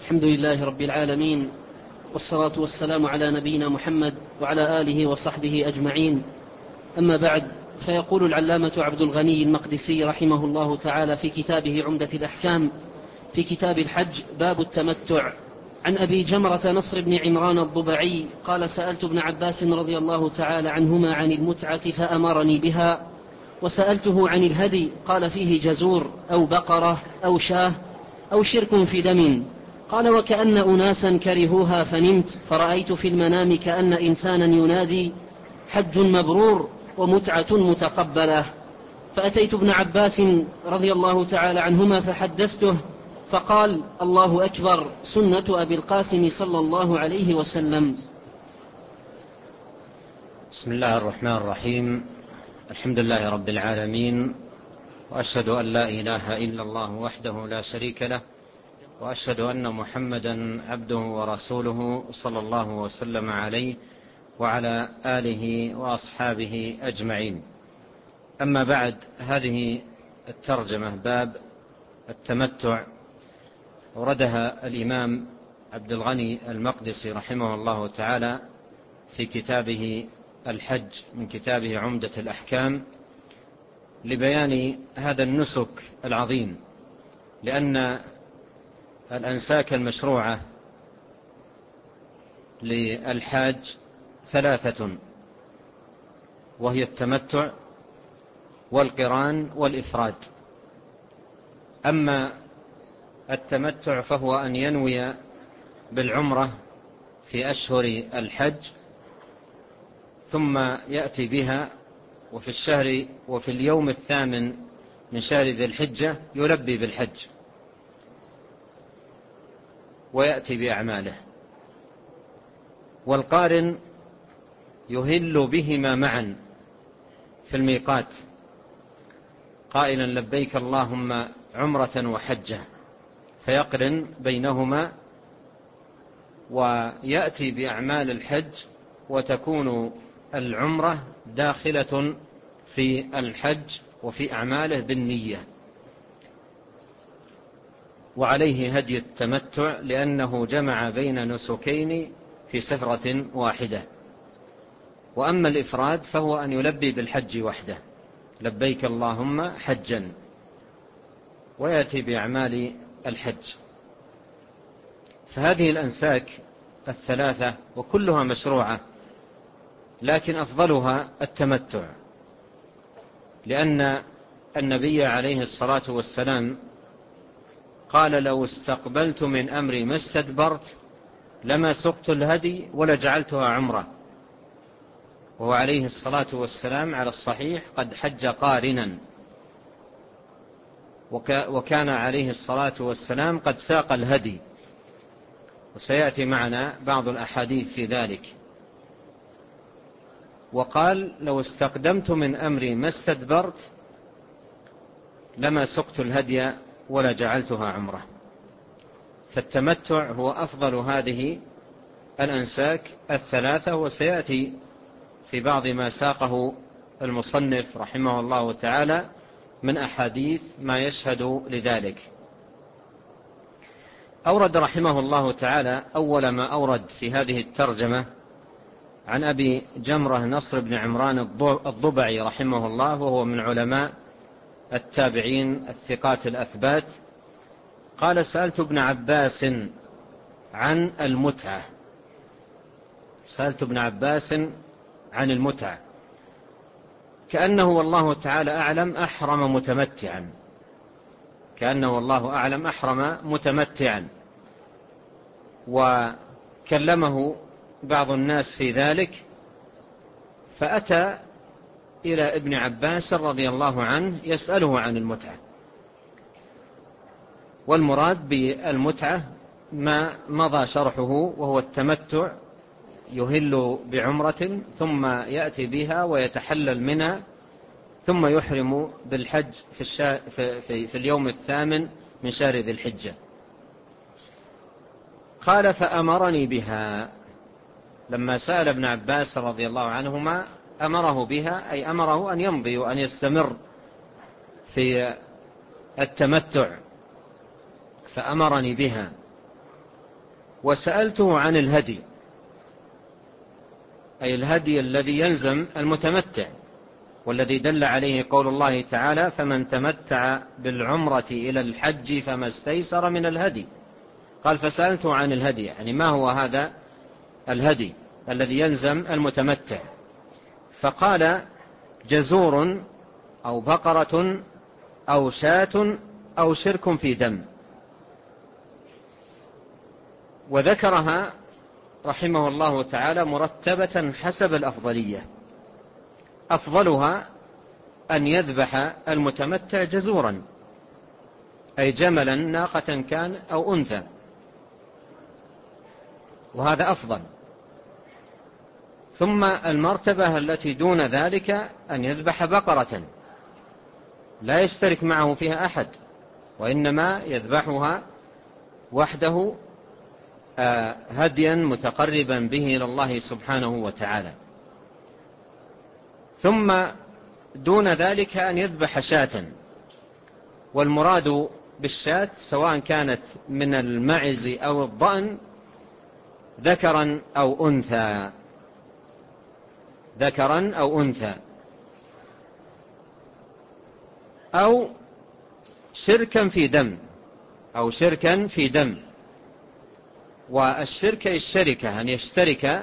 الحمد لله رب العالمين، والصلاة والسلام على نبينا محمد وعلى آله وصحبه أجمعين. أما بعد، فيقول العلامة عبد الغني المقدسي رحمه الله تعالى في كتابه عمدة الأحكام في كتاب الحج باب التمتع: عن أبي جمرة نصر بن عمران الضبعي قال: سألت ابن عباس رضي الله تعالى عنهما عن المتعة فأمرني بها، وسألته عن الهدي قال: فيه جزور أو بقرة أو شاه أو شرك في دم. قال: وكأن أناسا كرهوها فنمت، فرأيت في المنام كأن إنسانا ينادي: حج مبرور ومتعة متقبلة. فأتيت ابن عباس رضي الله تعالى عنهما فحدثته، فقال: الله أكبر، سنة أبي القاسم صلى الله عليه وسلم. بسم الله الرحمن الرحيم. الحمد لله رب العالمين، وأشهد أن لا إله إلا الله وحده لا شريك له، وأشهد أن محمدا عبده ورسوله صلى الله وسلم عليه وعلى آله وأصحابه أجمعين. أما بعد، هذه الترجمة باب التمتع أوردها الإمام عبد الغني المقدسي رحمه الله تعالى في كتابه الحج من كتابه عمدة الأحكام لبيان هذا النسك العظيم، لأن الأنساك المشروعة للحاج ثلاثة، وهي التمتع والقران والإفراد. أما التمتع فهو أن ينوي بالعمرة في أشهر الحج ثم يأتي بها، وفي الشهر وفي اليوم الثامن من شهر ذي الحجة يلبي بالحج ويأتي بأعماله. والقارن يهل بهما معا في الميقات قائلا: لبيك اللهم عمرة وحجة، فيقرن بينهما ويأتي بأعمال الحج، وتكون العمرة داخلة في الحج وفي أعماله بالنية. وعليه هدي التمتع، لأنه جمع بين نسكين في سفرة واحدة. وأما الإفراد فهو أن يلبي بالحج وحده: لبيك اللهم حجا، ويأتي بأعمال الحج. فهذه الأنساك الثلاثة وكلها مشروعة، لكن أفضلها التمتع، لأن النبي عليه الصلاة والسلام قال: لو استقبلت من أمري ما استدبرت لما سقت الهدي ولجعلتها عمرة. وهو عليه الصلاة والسلام على الصحيح قد حج قارنا، وكان عليه الصلاة والسلام قد ساق الهدي، وسيأتي معنا بعض الأحاديث في ذلك. وقال: لو استقدمت من أمري ما استدبرت لما سقت الهدي ولا جعلتها عمرة. فالتمتع هو أفضل هذه الأنساك الثلاثة، وسيأتي في بعض ما ساقه المصنف رحمه الله تعالى من أحاديث ما يشهد لذلك. أورد رحمه الله تعالى أول ما أورد في هذه الترجمة عن أبي جمرة نصر بن عمران الضبعي رحمه الله، وهو من علماء التابعين الثقات الأثبات. قال: سألت ابن عباس عن المتعة. سألت ابن عباس عن المتعة، كأنه والله تعالى أعلم أحرم متمتعا، كأنه والله أعلم أحرم متمتعا. وكلمه بعض الناس في ذلك، فأتى إلى ابن عباس رضي الله عنه يسأله عن المتعة. والمراد بالمتعة ما مضى شرحه، وهو التمتع، يهل بعمرة ثم يأتي بها ويتحلل منها، ثم يحرم بالحج في اليوم الثامن من شهر ذي الحجة. قال: فأمرني بها. لما سأل ابن عباس رضي الله عنهما أمره بها، أي أمره أن يمضي وأن يستمر في التمتع. فأمرني بها. وسألته عن الهدي، أي الهدي الذي يلزم المتمتع، والذي دل عليه قول الله تعالى: فمن تمتع بالعمرة إلى الحج فما استيسر من الهدي. قال: فسألته عن الهدي، يعني ما هو هذا الهدي الذي يلزم المتمتع؟ فقال: جزور أو بقرة أو شاة أو شرك في دم. وذكرها رحمه الله تعالى مرتبة حسب الأفضلية. أفضلها أن يذبح المتمتع جزورا، أي جملا ناقة كان أو أنثى، وهذا أفضل. ثم المرتبة التي دون ذلك أن يذبح بقرة لا يشترك معه فيها أحد، وإنما يذبحها وحده هديا متقربا به إلى الله سبحانه وتعالى. ثم دون ذلك أن يذبح شاة، والمراد بالشاة سواء كانت من المعز أو الضأن ذكرا أو أنثى، ذكرا أو أنثى، أو شركا في دم، أو شركا في دم. والشركة الشركة أن يشترك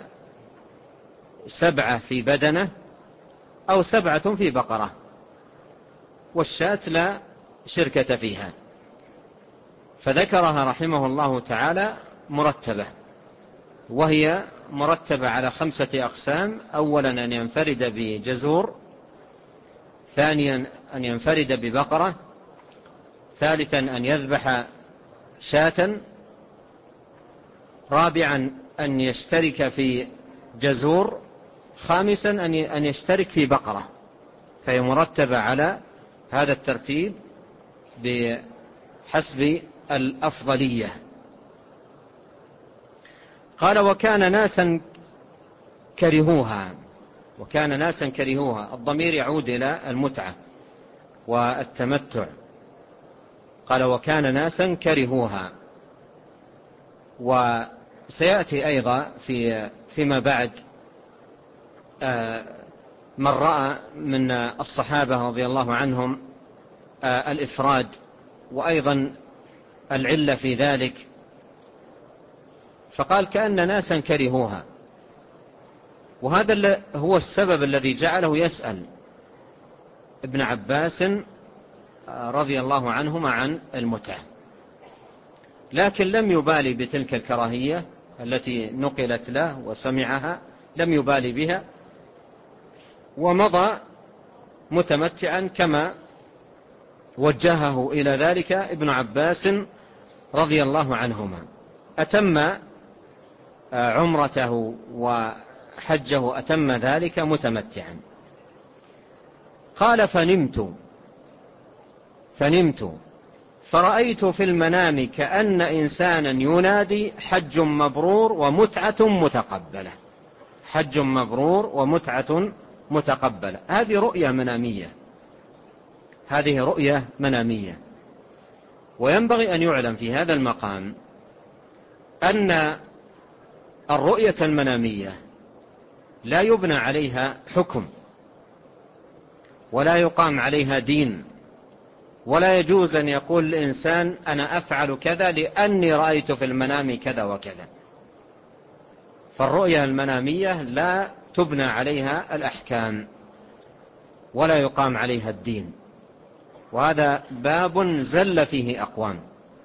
7 في بدنه أو 7 في بقرة، والشاة لا شركة فيها. فذكرها رحمه الله تعالى مرتبة، وهي مرتبة على 5 أقسام: أولا أن ينفرد بجزور، ثانيا أن ينفرد ببقرة، ثالثا أن يذبح شاة، رابعا أن يشترك في جزور، خامسا أن يشترك في بقرة. فهي مرتبة على هذا الترتيب بحسب الأفضلية. قال: وكان ناسا كرهوها. وكان ناسا كرهوها، الضمير يعود إلى المتعة والتمتع. قال: وكان ناسا كرهوها. وسيأتي أيضا فيما بعد من رأى من الصحابة رضي الله عنهم الإفراد، وأيضا العلة في ذلك. فقال: كأن ناسا كرهوها، وهذا هو السبب الذي جعله يسأل ابن عباس رضي الله عنهما عن المتعة، لكن لم يبالي بتلك الكراهية التي نقلت له وسمعها، لم يبالي بها، ومضى متمتعا كما وجهه إلى ذلك ابن عباس رضي الله عنهما. أتم عمرته وحجه، أتم ذلك متمتعا. قال: فنمت فرأيت في المنام كأن إنسانا ينادي: حج مبرور ومتعة متقبلة، حج مبرور ومتعة متقبلة. هذه رؤية منامية، هذه رؤية منامية. وينبغي أن يعلم في هذا المقام أن الرؤية المنامية لا يبنى عليها حكم، ولا يقام عليها دين، ولا يجوز أن يقول الإنسان: أنا أفعل كذا لأني رأيت في المنام كذا وكذا. فالرؤية المنامية لا تبنى عليها الأحكام، ولا يقام عليها الدين، وهذا باب زل فيه أقوام.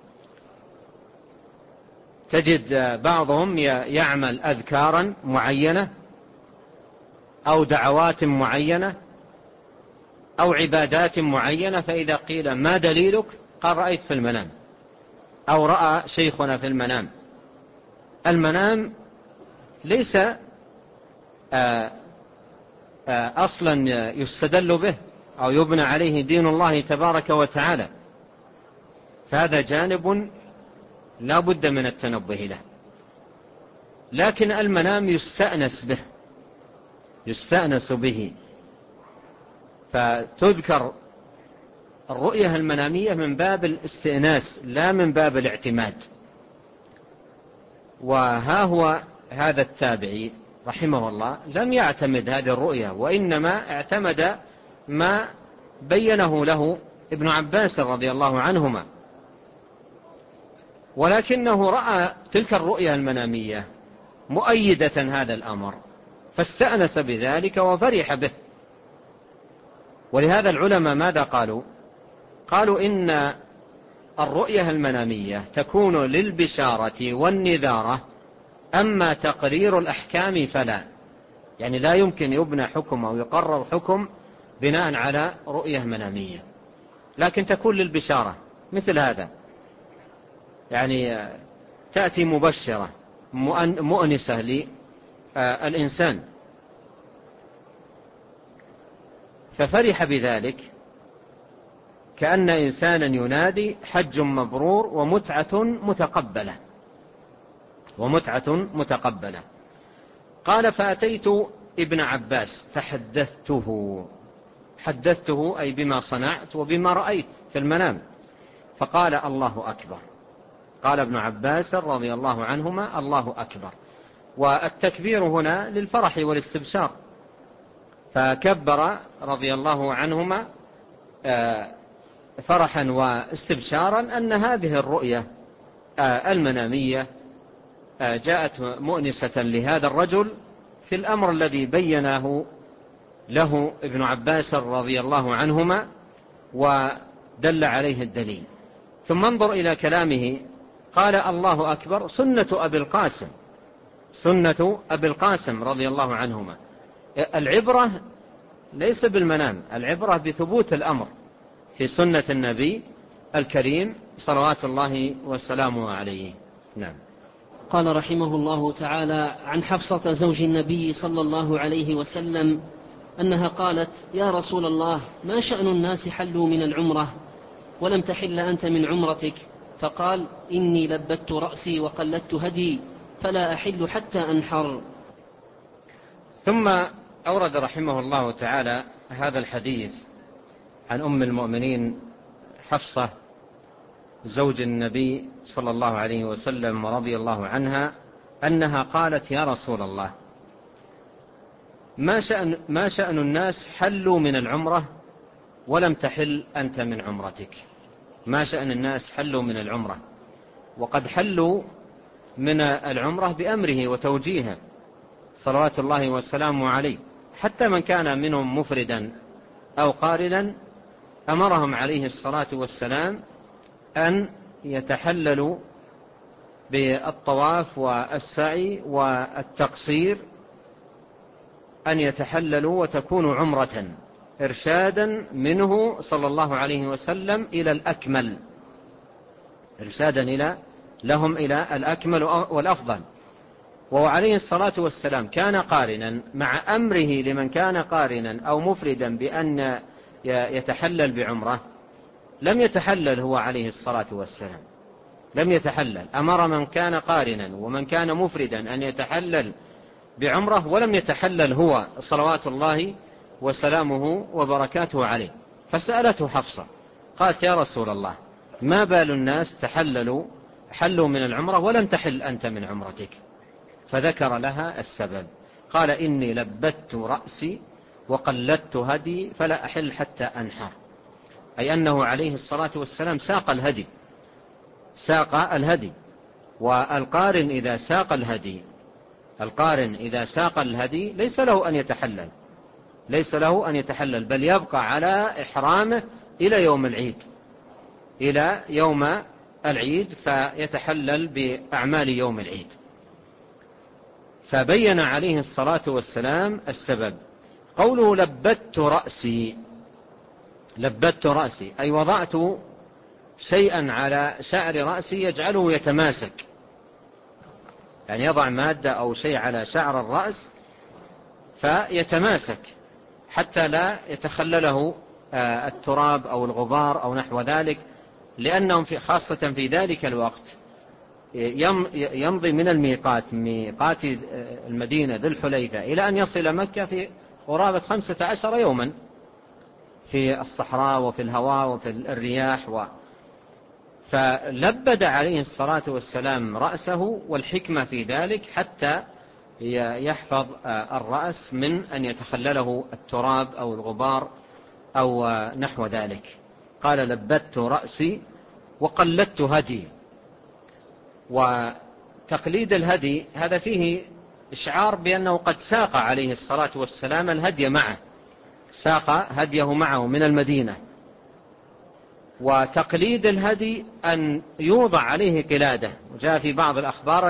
تجد بعضهم يعمل أذكارا معينة أو دعوات معينة أو عبادات معينة، فإذا قيل: ما دليلك؟ قال: رأيت في المنام، أو رأى شيخنا في المنام. المنام ليس أصلا يستدل به أو يبنى عليه دين الله تبارك وتعالى، فهذا جانب لا بد من التنبه له. لكن المنام يستأنس به، فتذكر الرؤية المنامية من باب الاستئناس لا من باب الاعتماد. وها هو هذا التابعي رحمه الله لم يعتمد هذه الرؤية، وإنما اعتمد ما بينه له ابن عباس رضي الله عنهما، ولكنه رأى تلك الرؤية المنامية مؤيدة هذا الأمر فاستأنس بذلك وفرح به. ولهذا العلماء ماذا قالوا؟ قالوا إن الرؤية المنامية تكون للبشارة والنذارة، أما تقرير الأحكام فلا، يعني لا يمكن يبنى حكم أو يقرر حكم بناء على رؤية منامية، لكن تكون للبشارة مثل هذا، يعني تأتي مبشرة مؤنسة للإنسان ففرح بذلك، كأن إنسانا ينادي حج مبرور ومتعة متقبلة. قال فأتيت ابن عباس حدثته أي بما صنعت وبما رأيت في المنام، فقال الله أكبر. قال ابن عباس رضي الله عنهما الله أكبر، والتكبير هنا للفرح والاستبشار، فكبر رضي الله عنهما فرحا واستبشارا أن هذه الرؤية المنامية جاءت مؤنسة لهذا الرجل في الأمر الذي بيناه له ابن عباس رضي الله عنهما ودل عليه الدليل. ثم انظر إلى كلامه، قال الله أكبر سنة أبي القاسم رضي الله عنهما. العبرة ليس بالمنام، العبرة بثبوت الأمر في سنة النبي الكريم صلوات الله وسلامه عليه. نعم. قال رحمه الله تعالى عن حفصة زوج النبي صلى الله عليه وسلم أنها قالت يا رسول الله ما شأن الناس حلوا من العمرة ولم تحل أنت من عمرتك؟ فقال إني لبت رأسي وقلدت هدي فلا أحل حتى أنحر. ثم أورد رحمه الله تعالى هذا الحديث عن أم المؤمنين حفصة زوج النبي صلى الله عليه وسلم ورضي الله عنها أنها قالت يا رسول الله ما شأن الناس حلوا من العمرة ولم تحل أنت من عمرتك؟ ما شأن الناس حلوا من العمرة، وقد حلوا من العمرة بأمره وتوجيهه صلوات الله وسلامه عليه، حتى من كان منهم مفردا أو قارنا أمرهم عليه الصلاة والسلام أن يتحللوا بالطواف والسعي والتقصير، أن يتحللوا وتكون عمرة إرشادا منه صلى الله عليه وسلم إلى الأكمل، إرشادا لهم إلى الأكمل والأفضل. وهو عليه الصلاة والسلام كان قارنا، مع أمره لمن كان قارنا أو مفردا بأن يتحلل بعمرة لم يتحلل هو عليه الصلاة والسلام، لم يتحلل، أمر من كان قارنا ومن كان مفردا أن يتحلل بعمرة ولم يتحلل هو صلوات الله وسلامه وبركاته عليه. فسألته حفصة قالت يا رسول الله ما بال الناس حلوا من العمرة ولم تحل أنت من عمرتك؟ فذكر لها السبب، قال إني لبت رأسي وقلدت هدي فلا أحل حتى أنحر، أي أنه عليه الصلاة والسلام ساق الهدي. والقارن إذا ساق الهدي ليس له أن يتحلل، بل يبقى على إحرامه إلى يوم العيد فيتحلل بأعمال يوم العيد. فبين عليه الصلاة والسلام السبب. قوله لبت رأسي أي وضعت شيئا على شعر رأسي يجعله يتماسك، يعني يضع مادة أو شيء على شعر الرأس فيتماسك حتى لا يتخلله التراب أو الغبار أو نحو ذلك، لأنهم خاصة في ذلك الوقت يمضي من ميقات المدينة ذي الحليفة إلى أن يصل مكة في قرابة 15 يوما في الصحراء وفي الهواء وفي الرياح فلبد عليه الصلاة والسلام رأسه، والحكمة في ذلك حتى يحفظ الرأس من أن يتخلله التراب أو الغبار أو نحو ذلك. قال لبدت رأسي وقلدت هدي. وتقليد الهدي هذا فيه إشعار بأنه قد ساق عليه الصلاة والسلام الهدي معه، ساق هديه معه من المدينة. وتقليد الهدي أن يوضع عليه قلادة، وجاء في بعض الأخبار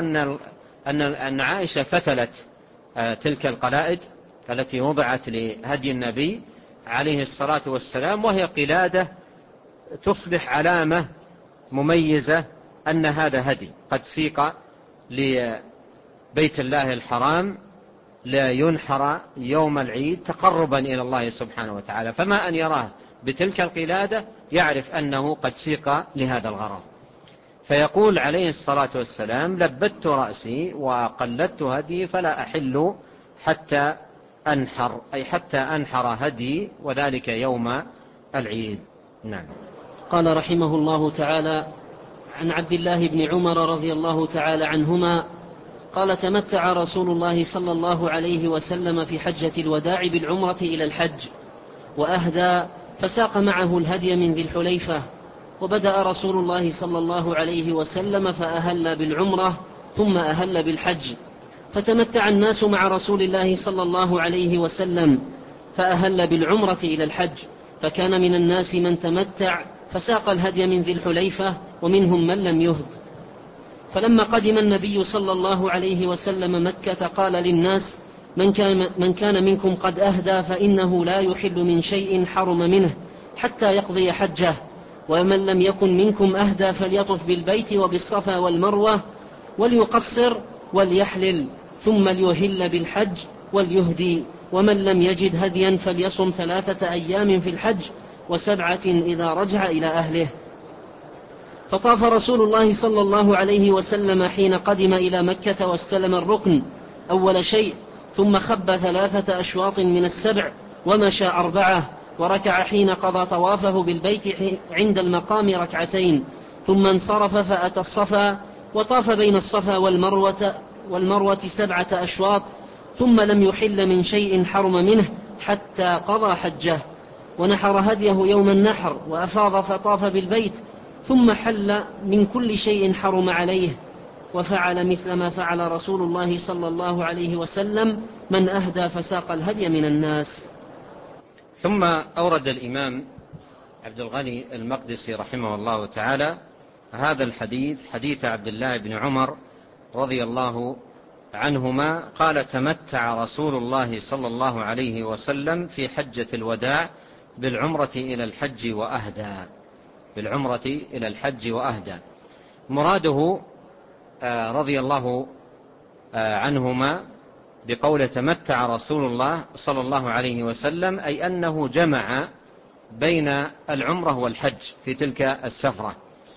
أن عائشة فتلت تلك القلائد التي وضعت لهدي النبي عليه الصلاة والسلام، وهي قلادة تصبح علامة مميزة أن هذا هدي قد سيق لبيت الله الحرام لا ينحر يوم العيد تقربا إلى الله سبحانه وتعالى. فما أن يراه بتلك القلادة يعرف أنه قد سيق لهذا الغرض. فيقول عليه الصلاة والسلام لبدت رأسي وقلدت هدي فلا أحل حتى أنحر، أي حتى أنحر هدي، وذلك يوم العيد. نعم. قال رحمه الله تعالى: عن عبد الله بن عمر رضي الله تعالى عنهما قال: تمتع رسول الله صلى الله عليه وسلم في حجة الوداع بالعمرة إلى الحج، وأهدى فساق معه الهدي من ذي الحليفة. وبدأ رسول الله صلى الله عليه وسلم فأهل بالعمرة ثم أهل بالحج، فتمتع الناس مع رسول الله صلى الله عليه وسلم فأهل بالعمرة إلى الحج، فكان من الناس من تمتع فساق الهدي من ذي الحليفة، ومنهم من لم يهد. فلما قدم النبي صلى الله عليه وسلم مكة قال للناس: من كان منكم قد أهدى فإنه لا يحل من شيء حرم منه حتى يقضي حجه، ومن لم يكن منكم أهدى فليطف بالبيت وبالصفا والمروة وليقصر وليحلل ثم ليهل بالحج وليهدي، ومن لم يجد هديا فليصم 3 أيام في الحج و7 إذا رجع إلى أهله. فطاف رسول الله صلى الله عليه وسلم حين قدم إلى مكة واستلم الركن أول شيء، ثم خب 3 أشواط من السبع ومشى 4، وركع حين قضى طوافه بالبيت عند المقام 2 ثم انصرف فأتى الصفا وطاف بين الصفا والمروة 7 أشواط، ثم لم يحل من شيء حرم منه حتى قضى حجه، ونحر هديه يوم النحر وأفاض فطاف بالبيت، ثم حل من كل شيء حرم عليه، وفعل مثل ما فعل رسول الله صلى الله عليه وسلم من أهدى فساق الهدي من الناس. ثم أورد الإمام عبد الغني المقدسي رحمه الله تعالى هذا الحديث، حديث عبد الله بن عمر رضي الله عنهما قال: تمتع رسول الله صلى الله عليه وسلم في حجة الوداع بالعمرة إلى الحج وأهدى، بالعمرة إلى الحج وأهدى. مراده رضي الله عنهما بقول تمتع رسول الله صلى الله عليه وسلم أي أنه جمع بين العمرة والحج في تلك السفرة.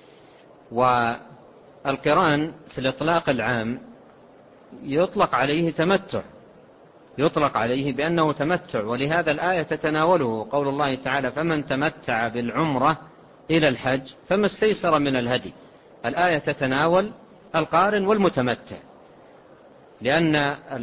والقران في الإطلاق العام يطلق عليه تمتع، يطلق عليه بأنه تمتع، ولهذا الآية تتناوله قول الله تعالى: فمن تمتع بالعمرة إلى الحج فما استيسر من الهدي. الآية تتناول القارن والمتمتع، لأن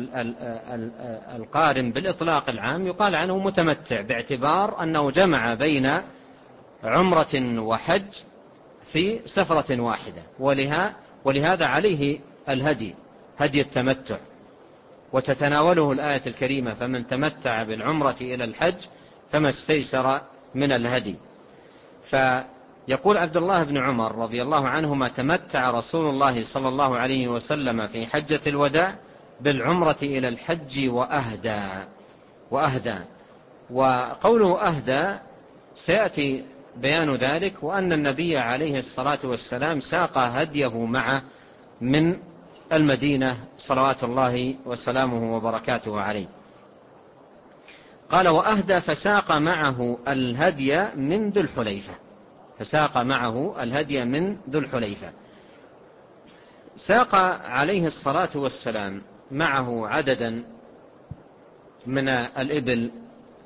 القارن بالإطلاق العام يقال عنه متمتع باعتبار أنه جمع بين عمرة وحج في سفرة واحدة، ولهذا عليه الهدي، هدي التمتع. وتتناوله الآية الكريمة: فمن تمتع بالعمرة إلى الحج فما استيسر من الهدي. فيقول عبد الله بن عمر رضي الله عنهما: تمتع رسول الله صلى الله عليه وسلم في حجة الوداع بالعمرة إلى الحج وأهدى. وقوله أهدى سيأتي بيان ذلك، وأن النبي عليه الصلاة والسلام ساق هديه معه من المدينة صلوات الله وسلامه وبركاته عليه. قال: وأهدى فساق معه الهدي من ذو الحليفة، فساق معه الهدي من ذو الحليفة. ساق عليه الصلاة والسلام معه عددا من الإبل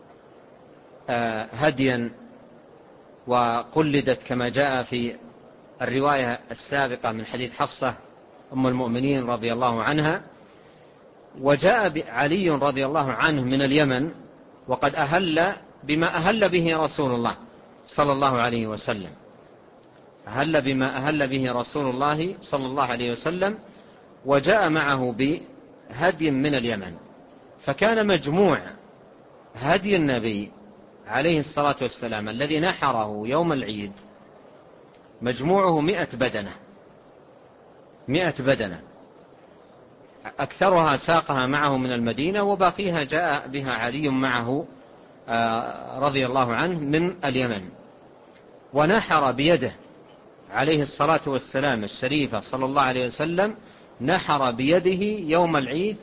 هديا، وقلدت كما جاء في الرواية السابقة من حديث حفصة أم المؤمنين رضي الله عنها. وجاء علي رضي الله عنه من اليمن وقد أهل بما أهل به رسول الله صلى الله عليه وسلم، أهل بما أهل به رسول الله صلى الله عليه وسلم، وجاء معه بهدي من اليمن. فكان مجموع هدي النبي عليه الصلاة والسلام الذي نحره يوم العيد مجموعه 100 بدنة، 100 بدنة، أكثرها ساقها معه من المدينة، وباقيها جاء بها علي معه رضي الله عنه من اليمن. ونحر بيده عليه الصلاة والسلام الشريفة صلى الله عليه وسلم، نحر بيده يوم العيد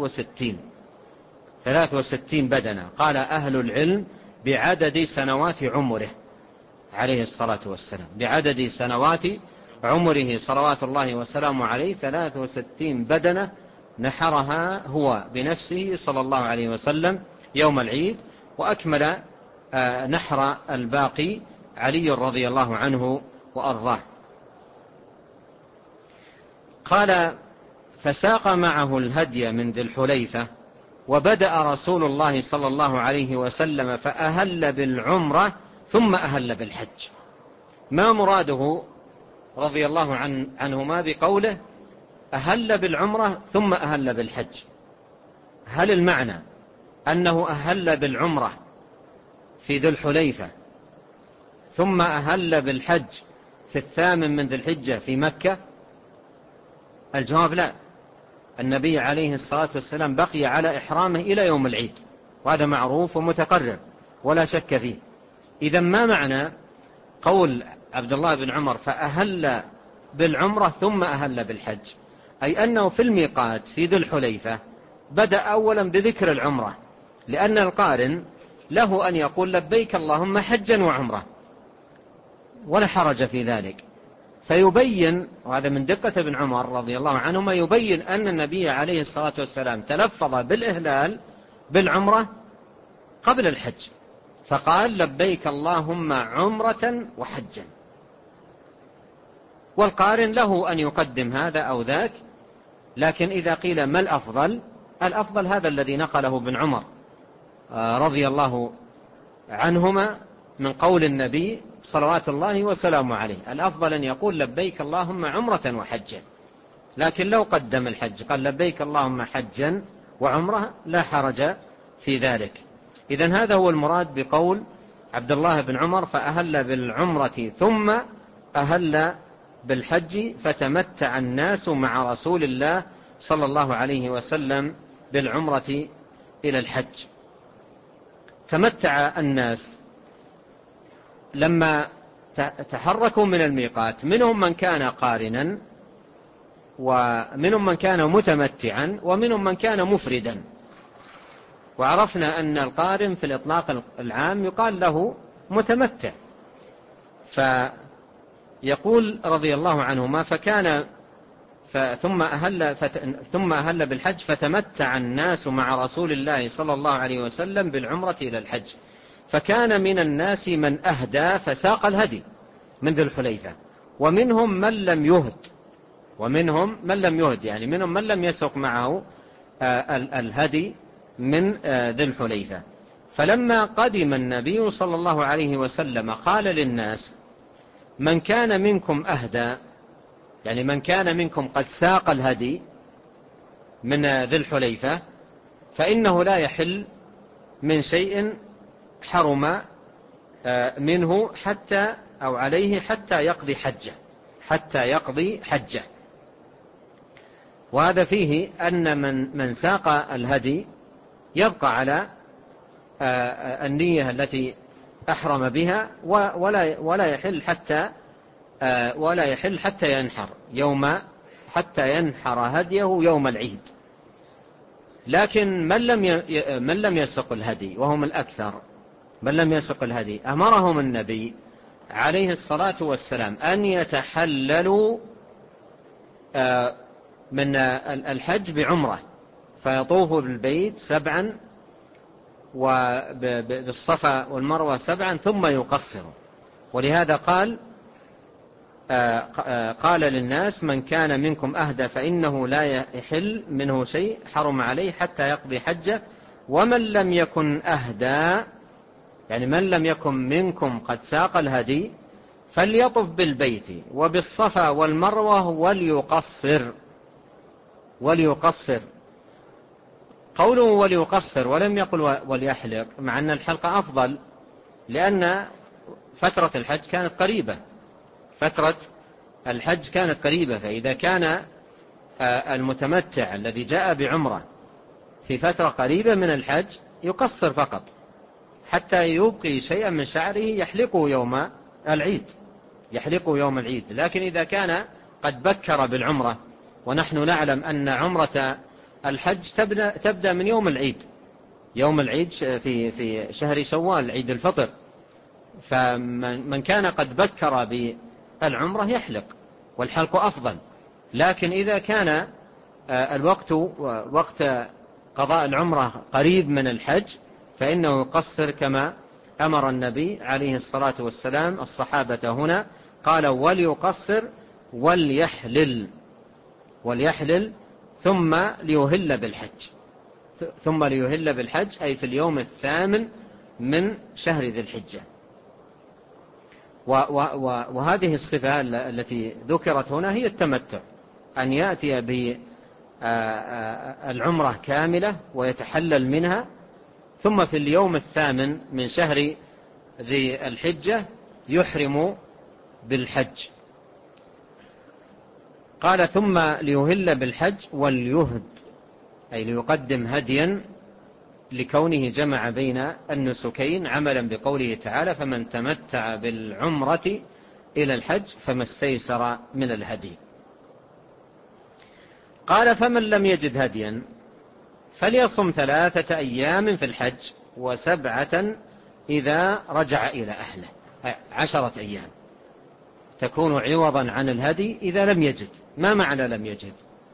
63 بدنة. قال أهل العلم بعدد سنوات عمره عليه الصلاة والسلام، بعدد سنوات عمره صلوات الله وسلامه عليه 63 بدنة نحرها هو بنفسه صلى الله عليه وسلم يوم العيد. وأكمل نحر الباقي علي رضي الله عنه وأرضاه. قال فساق معه الهدي من ذي الحليفة، وبدأ رسول الله صلى الله عليه وسلم فأهل بالعمرة ثم أهل بالحج. ما مراده رضي الله عنهما بقوله أهل بالعمرة ثم أهل بالحج؟ هل المعنى أنه أهل بالعمرة في ذي الحليفة ثم أهل بالحج في 8 من ذي الحجة في مكة؟ الجواب لا، النبي عليه الصلاة والسلام بقي على إحرامه إلى يوم العيد، وهذا معروف ومتقرر ولا شك فيه. إذا ما معنى قول عبد الله بن عمر فأهل بالعمرة ثم أهل بالحج؟ أي أنه في الميقات في ذي الحليفة بدأ أولا بذكر العمرة، لأن القارن له أن يقول لبيك اللهم حجا وعمرة ولا حرج في ذلك، فيبين، وهذا من دقة ابن عمر رضي الله عنهما، يبين أن النبي عليه الصلاة والسلام تلفظ بالإهلال بالعمرة قبل الحج، فقال لبيك اللهم عمرة وحجا. والقارن له أن يقدم هذا أو ذاك، لكن إذا قيل ما الأفضل؟ الأفضل هذا الذي نقله ابن عمر رضي الله عنهما من قول النبي صلوات الله وسلامه عليه، الأفضل أن يقول لبيك اللهم عمرة وحجا. لكن لو قدم الحج قال لبيك اللهم حجا وعمرة لا حرج في ذلك. إذن هذا هو المراد بقول عبد الله بن عمر فأهل بالعمرة ثم أهل بالحج فتمتع الناس مع رسول الله صلى الله عليه وسلم بالعمرة إلى الحج. تمتع الناس لما تحركوا من الميقات، منهم من كان قارنا ومنهم من كان متمتعا ومنهم من كان مفردا. وعرفنا أن القارن في الإطلاق العام يقال له متمتع. فيقول رضي الله عنهما ثم أهل بالحج فتمتع الناس مع رسول الله صلى الله عليه وسلم بالعمرة إلى الحج. فكان من الناس من أهدى فساق الهدي من ذي الحليفة، ومنهم من لم يهد، يعني منهم من لم يسق معه الهدي من ذي الحليفة. فلما قدم النبي صلى الله عليه وسلم قال للناس من كان منكم أهدى، يعني من كان منكم قد ساق الهدي من ذي الحليفة فإنه لا يحل من شيء حرم منه حتى أو عليه حتى يقضي حجه. وهذا فيه أن من ساق الهدي يبقى على النية التي أحرم بها ولا يحل حتى ينحر هديه يوم العيد. لكن من لم يسق الهدي وهم الأكثر، من لم يسق الهدي أمرهم النبي عليه الصلاة والسلام أن يتحللوا من الحج بعمرة، فيطوفوا بالبيت 7 وبالصفا والمروة 7 ثم يقصروا. ولهذا قال قال للناس: من كان منكم أهدى فإنه لا يحل منه شيء حرم عليه حتى يقضي حجه، ومن لم يكن أهدى، يعني من لم يكن منكم قد ساق الهدي، فليطف بالبيت وبالصفا والمروة وليقصر. قوله وليقصر ولم يقل وليحلق، مع أن الحلق أفضل، لأن فترة الحج كانت قريبة. فإذا كان المتمتع الذي جاء بعمرة في فترة قريبة من الحج يقصر فقط حتى يبقي شيئا من شعره يحلقه يوم العيد. لكن إذا كان قد بكر بالعمرة، ونحن نعلم أن عمرة الحج تبدأ من يوم العيد في شهر شوال، عيد الفطر، فمن كان قد بكر بالعمرة يحلق، والحلق أفضل. لكن إذا كان وقت قضاء العمرة قريب من الحج فإنه يقصر، كما أمر النبي عليه الصلاة والسلام الصحابة هنا، قال: وليقصر وليحلل ثم ليهل بالحج، أي في اليوم 8 من شهر ذي الحجة. وهذه الصفة التي ذكرت هنا هي التمتع، أن يأتي بالعمرة كاملة ويتحلل منها، ثم في اليوم 8 من شهر ذي الحجة يحرم بالحج. قال: ثم ليهل بالحج وليهد، أي ليقدم هديا، لكونه جمع بين النسكين عملا بقوله تعالى: فمن تمتع بالعمرة إلى الحج فما استيسر من الهدي. قال: فمن لم يجد هديا فليصم 3 أيام في الحج و7 إذا رجع إلى أهله، 10 أيام تكون عوضا عن الهدي إذا لم يجد. ما معنى لم يجد؟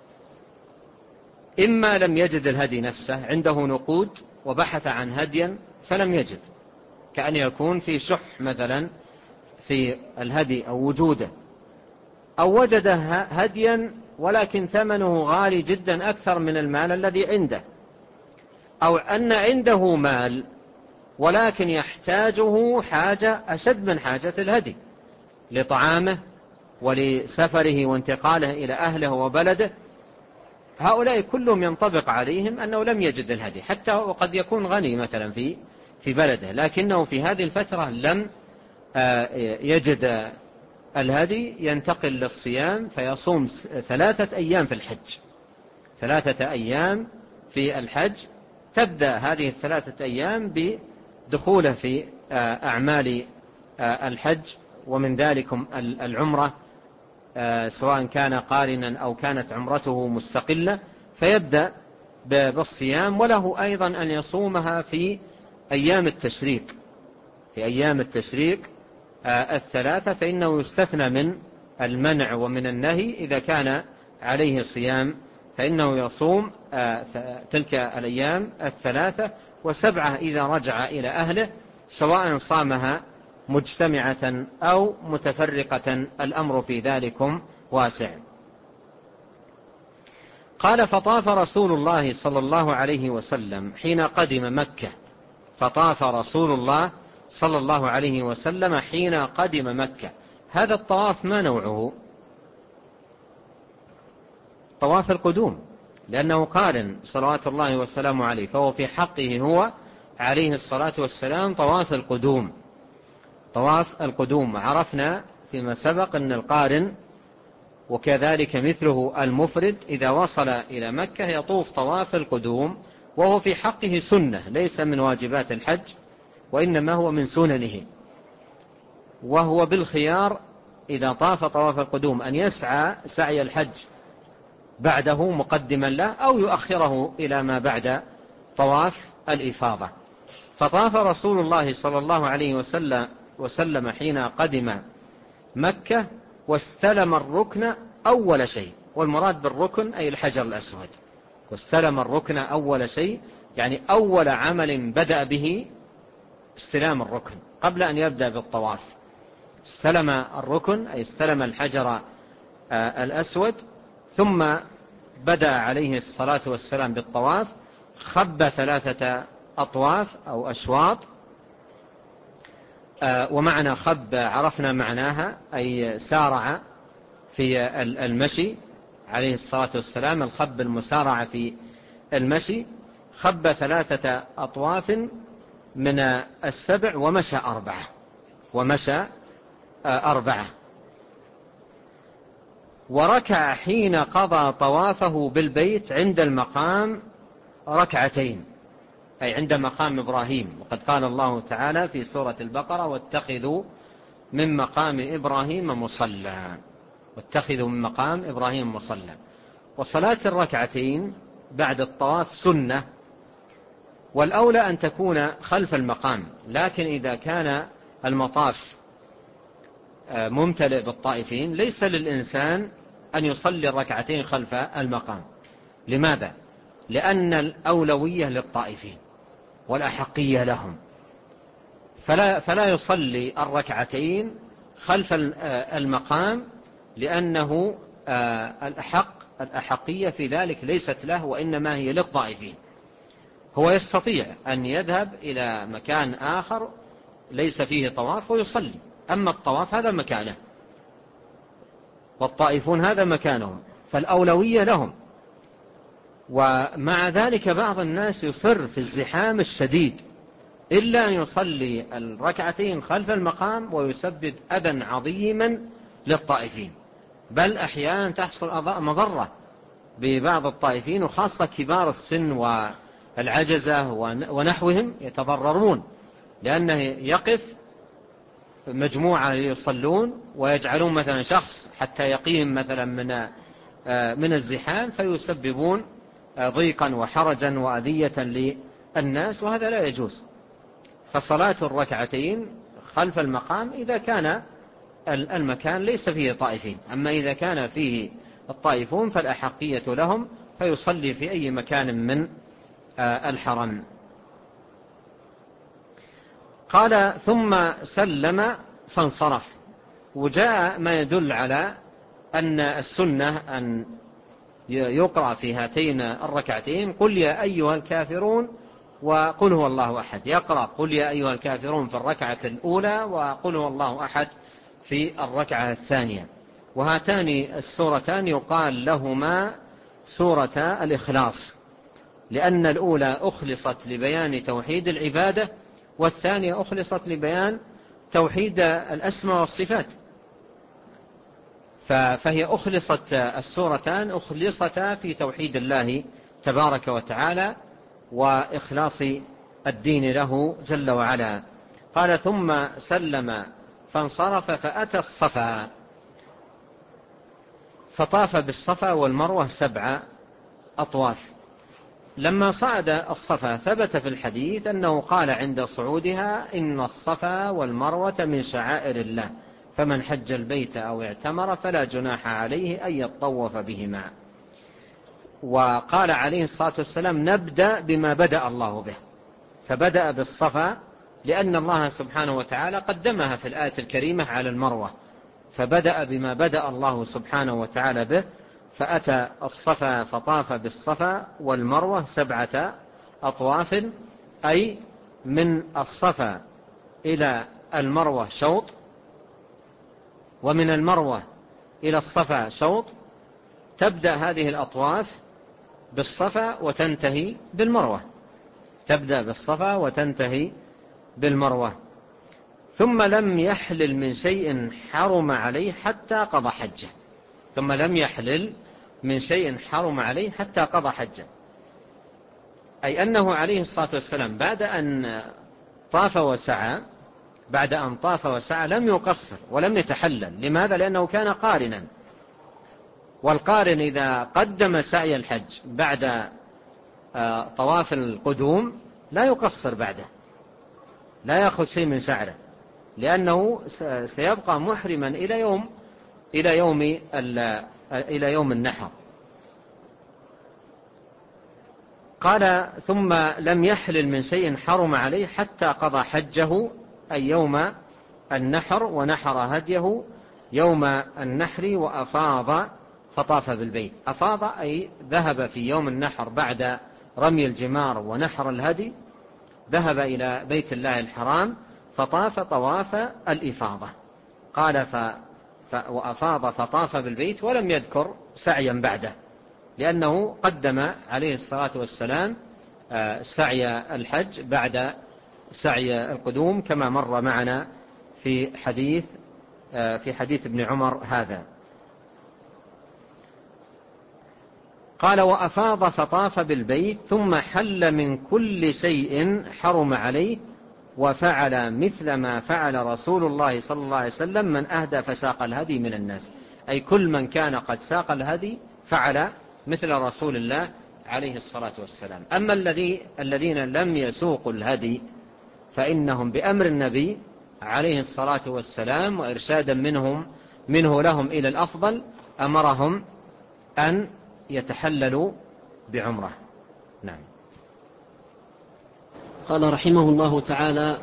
إما لم يجد الهدي نفسه، عنده نقود وبحث عن هديا فلم يجد، كأن يكون في شح مثلا في الهدي أو وجوده، أو وجد هديا ولكن ثمنه غالي جدا أكثر من المال الذي عنده، أو أن عنده مال ولكن يحتاجه حاجة أشد من حاجة الهدي لطعامه ولسفره وانتقاله إلى أهله وبلده. هؤلاء كلهم ينطبق عليهم أنه لم يجد الهدي، حتى وقد يكون غني مثلا في بلده، لكنه في هذه الفترة لم يجد الهدي، ينتقل للصيام فيصوم 3 أيام في الحج. 3 أيام في الحج، تبدأ هذه 3 أيام بدخوله في أعمال الحج، ومن ذلكم العمرة، سواء كان قارنا أو كانت عمرته مستقلة، فيبدأ بالصيام. وله أيضا أن يصومها في أيام التشريق، 3، فإنه يستثنى من المنع ومن النهي. إذا كان عليه صيام فإنه يصوم تلك الأيام 3، و7 إذا رجع إلى أهله، سواء صامها مجتمعة أو متفرقة، الأمر في ذلكم واسع. قال: فطاف رسول الله صلى الله عليه وسلم حين قدم مكة. فطاف رسول الله صلى الله عليه وسلم حين قدم مكة. هذا الطواف ما نوعه؟ طواف القدوم، لأنه قارن صلوات الله وسلامه عليه، فهو في حقه هو عليه الصلاة والسلام طواف القدوم. عرفنا فيما سبق أن القارن وكذلك مثله المفرد إذا وصل إلى مكة يطوف طواف القدوم، وهو في حقه سنة، ليس من واجبات الحج وإنما هو من سننه، وهو بالخيار إذا طاف طواف القدوم أن يسعى سعي الحج بعده مقدما له، أو يؤخره إلى ما بعد طواف الإفاضة. فطاف رسول الله صلى الله عليه وسلم حين قدم مكة، واستلم الركن أول شيء، والمراد بالركن أي الحجر الأسود. واستلم الركن أول شيء، يعني أول عمل بدأ به استلام الركن قبل أن يبدأ بالطواف. استلم الركن أي استلم الحجر الأسود، ثم بدأ عليه الصلاة والسلام بالطواف، خب 3 أطواف أو أشواط. ومعنى خب عرفنا معناها، أي سارع في المشي عليه الصلاة والسلام، الخب المسارعة في المشي. خب 3 أطواف من 7 ومشى 4. وركع حين قضى طوافه بالبيت عند المقام 2 أي عند مقام إبراهيم. وقد قال الله تعالى في سورة البقرة: واتخذوا من مقام إبراهيم مصلى. واتخذوا من مقام إبراهيم مصلى. وصلاة 2 بعد الطواف سنة، والأولى أن تكون خلف المقام، لكن إذا كان المطاف ممتلئ بالطائفين ليس للإنسان أن يصلي 2 خلف المقام. لماذا؟ لأن الأولوية للطائفين والأحقية لهم، فلا يصلي 2 خلف المقام، لأنه الأحقية في ذلك ليست له، وإنما هي للطائفين. هو يستطيع أن يذهب إلى مكان آخر ليس فيه طواف ويصلي، أما الطواف هذا مكانه والطائفون هذا مكانهم، فالأولوية لهم. ومع ذلك بعض الناس يصر في الزحام الشديد إلا أن يصلي 2 خلف المقام ويسبب أذى عظيما للطائفين، بل أحيانا تحصل مضرة ببعض الطائفين، وخاصة كبار السن والعجزة ونحوهم يتضررون، لأنه يقف مجموعة يصلون ويجعلون مثلا شخص حتى يقيم مثلا من الزحام، فيسببون ضيقا وحرجا وأذية للناس، وهذا لا يجوز. فصلاة 2 خلف المقام إذا كان المكان ليس فيه طائفين، أما إذا كان فيه الطائفون فالأحقية لهم، فيصلي في أي مكان من الحرم. قال: ثم سلم فانصرف. وجاء ما يدل على أن السنة أن يقرأ في هاتين 2 قل يا أيها الكافرون وقل هو الله أحد. يقرأ قل يا أيها الكافرون في الركعة الأولى، وقل هو الله أحد في الركعة الثانية. وهاتان السورتان يقال لهما سورة الإخلاص، لأن الأولى أخلصت لبيان توحيد العبادة، والثانية أخلصت لبيان توحيد الأسماء والصفات. فهي أخلصت، السورتان أخلصتا في توحيد الله تبارك وتعالى وإخلاص الدين له جل وعلا. قال: ثم سلم فانصرف فأتى الصفا، فطاف بالصفا والمروة 7 أطواف. لما صعد الصفا ثبت في الحديث أنه قال عند صعودها: إن الصفا والمروة من شعائر الله، فمن حج البيت أو اعتمر فلا جناح عليه أن يطوف بهما. وقال عليه الصلاة والسلام: نبدأ بما بدأ الله به، فبدأ بالصفا لأن الله سبحانه وتعالى قدمها في الآية الكريمة على المروة، فبدأ بما بدأ الله سبحانه وتعالى به، فأتى الصفا فطاف بالصفا والمروة 7 أطواف، أي من الصفا إلى المروة شوط، ومن المروة إلى الصفا شوط. تبدأ هذه الأطواف بالصفا وتنتهي بالمروة، تبدأ بالصفا وتنتهي بالمروة. ثم لم يحلل من شيء حرم عليه حتى قضى حجه. ثم لم يحلل من شيء حرم عليه حتى قضى حجه، أي أنه عليه الصلاة والسلام بعد أن طاف وسعى لم يقصر ولم يتحلل. لماذا؟ لأنه كان قارنا، والقارن إذا قدم سعي الحج بعد طواف القدوم لا يقصر بعده، لا يأخذ شيء من سعره، لأنه سيبقى محرما إلى يوم النحر. قال: ثم لم يحلل من شيء حرم عليه حتى قضى حجه، أي يوم النحر ونحر هديه يوم النحر وأفاض فطاف بالبيت. أفاض أي ذهب في يوم النحر بعد رمي الجمار ونحر الهدي، ذهب إلى بيت الله الحرام فطاف طواف الإفاضة. قال وأفاض فطاف بالبيت، ولم يذكر سعيا بعده، لأنه قدم عليه الصلاة والسلام سعي الحج بعد سعي القدوم، كما مر معنا في حديث ابن عمر هذا. قال وأفاض فطاف بالبيت ثم حل من كل شيء حرم عليه، وفعل مثل ما فعل رسول الله صلى الله عليه وسلم من أهدى فساق الهدي من الناس، أي كل من كان قد ساق الهدي فعل مثل رسول الله عليه الصلاة والسلام. أما الذين لم يسوقوا الهدي فإنهم بأمر النبي عليه الصلاة والسلام وإرشادا منه لهم إلى الأفضل أمرهم أن يتحللوا بعمرة. نعم. قال رحمه الله تعالى: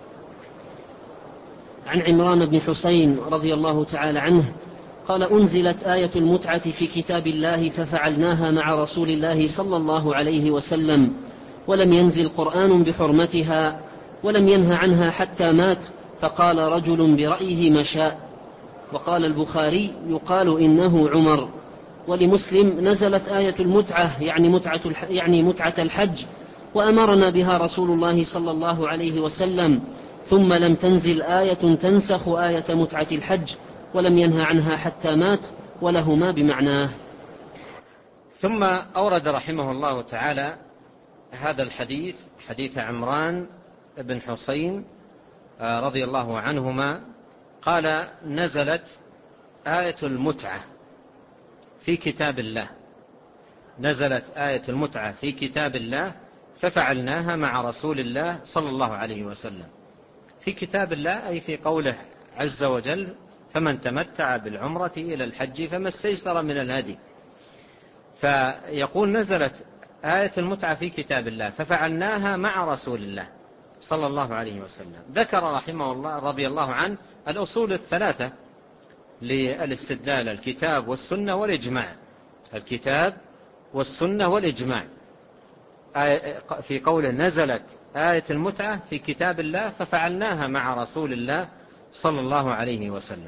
عن عمران بن حسين رضي الله تعالى عنه قال: أنزلت آية المتعة في كتاب الله ففعلناها مع رسول الله صلى الله عليه وسلم، ولم ينزل قرآن بحرمتها، ولم ينه عنها حتى مات، فقال رجل برأيه ما شاء. وقال البخاري: يقال إنه عمر. ولمسلم: نزلت آية المتعة يعني متعة الحج، وأمرنا بها رسول الله صلى الله عليه وسلم، ثم لم تنزل آية تنسخ آية متعة الحج، ولم ينه عنها حتى مات، ولهما بمعناه. ثم أورد رحمه الله تعالى هذا الحديث، حديث عمران بن حسين رضي الله عنهما، قال: نزلت آية المتعة في كتاب الله، نزلت آية المتعة في كتاب الله ففعلناها مع رسول الله صلى الله عليه وسلم. في كتاب الله أي في قوله عز وجل: فمن تمتع بالعمرة إلى الحج فما استيسر من الهدي. فيقول: نزلت آية المتعة في كتاب الله ففعلناها مع رسول الله صلى الله عليه وسلم. ذكر رحمه الله رضي الله عنه الأصول الثلاثة للاستدلال: الكتاب والسنة والإجماع. الكتاب والسنة والإجماع. في قوله: نزلت آية المتعة في كتاب الله ففعلناها مع رسول الله صلى الله عليه وسلم.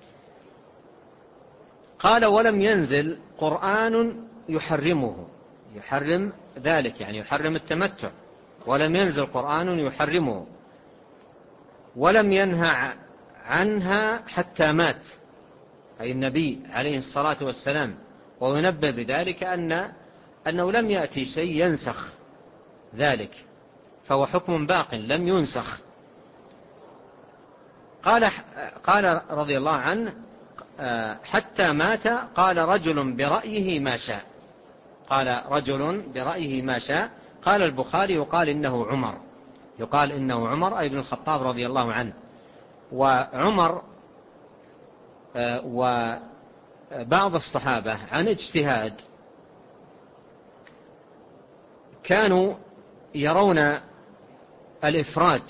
قال: ولم ينزل قرآن يحرم ذلك، يعني يحرم التمتع، ولم ينزل قرآن يحرمه، ولم ينهى عنها حتى مات، أي النبي عليه الصلاة والسلام. وينبه بذلك أنه لم يأتي شيء ينسخ ذلك، فهو حكم باق لم ينسخ. قال رضي الله عنه: حتى مات. قال رجل برأيه ما شاء. قال رجل برأيه ما شاء. قال البخاري: يقال إنه عمر. يقال إنه عمر أي ابن الخطاب رضي الله عنه. وعمر وبعض الصحابة عن اجتهاد كانوا يرون الإفراد،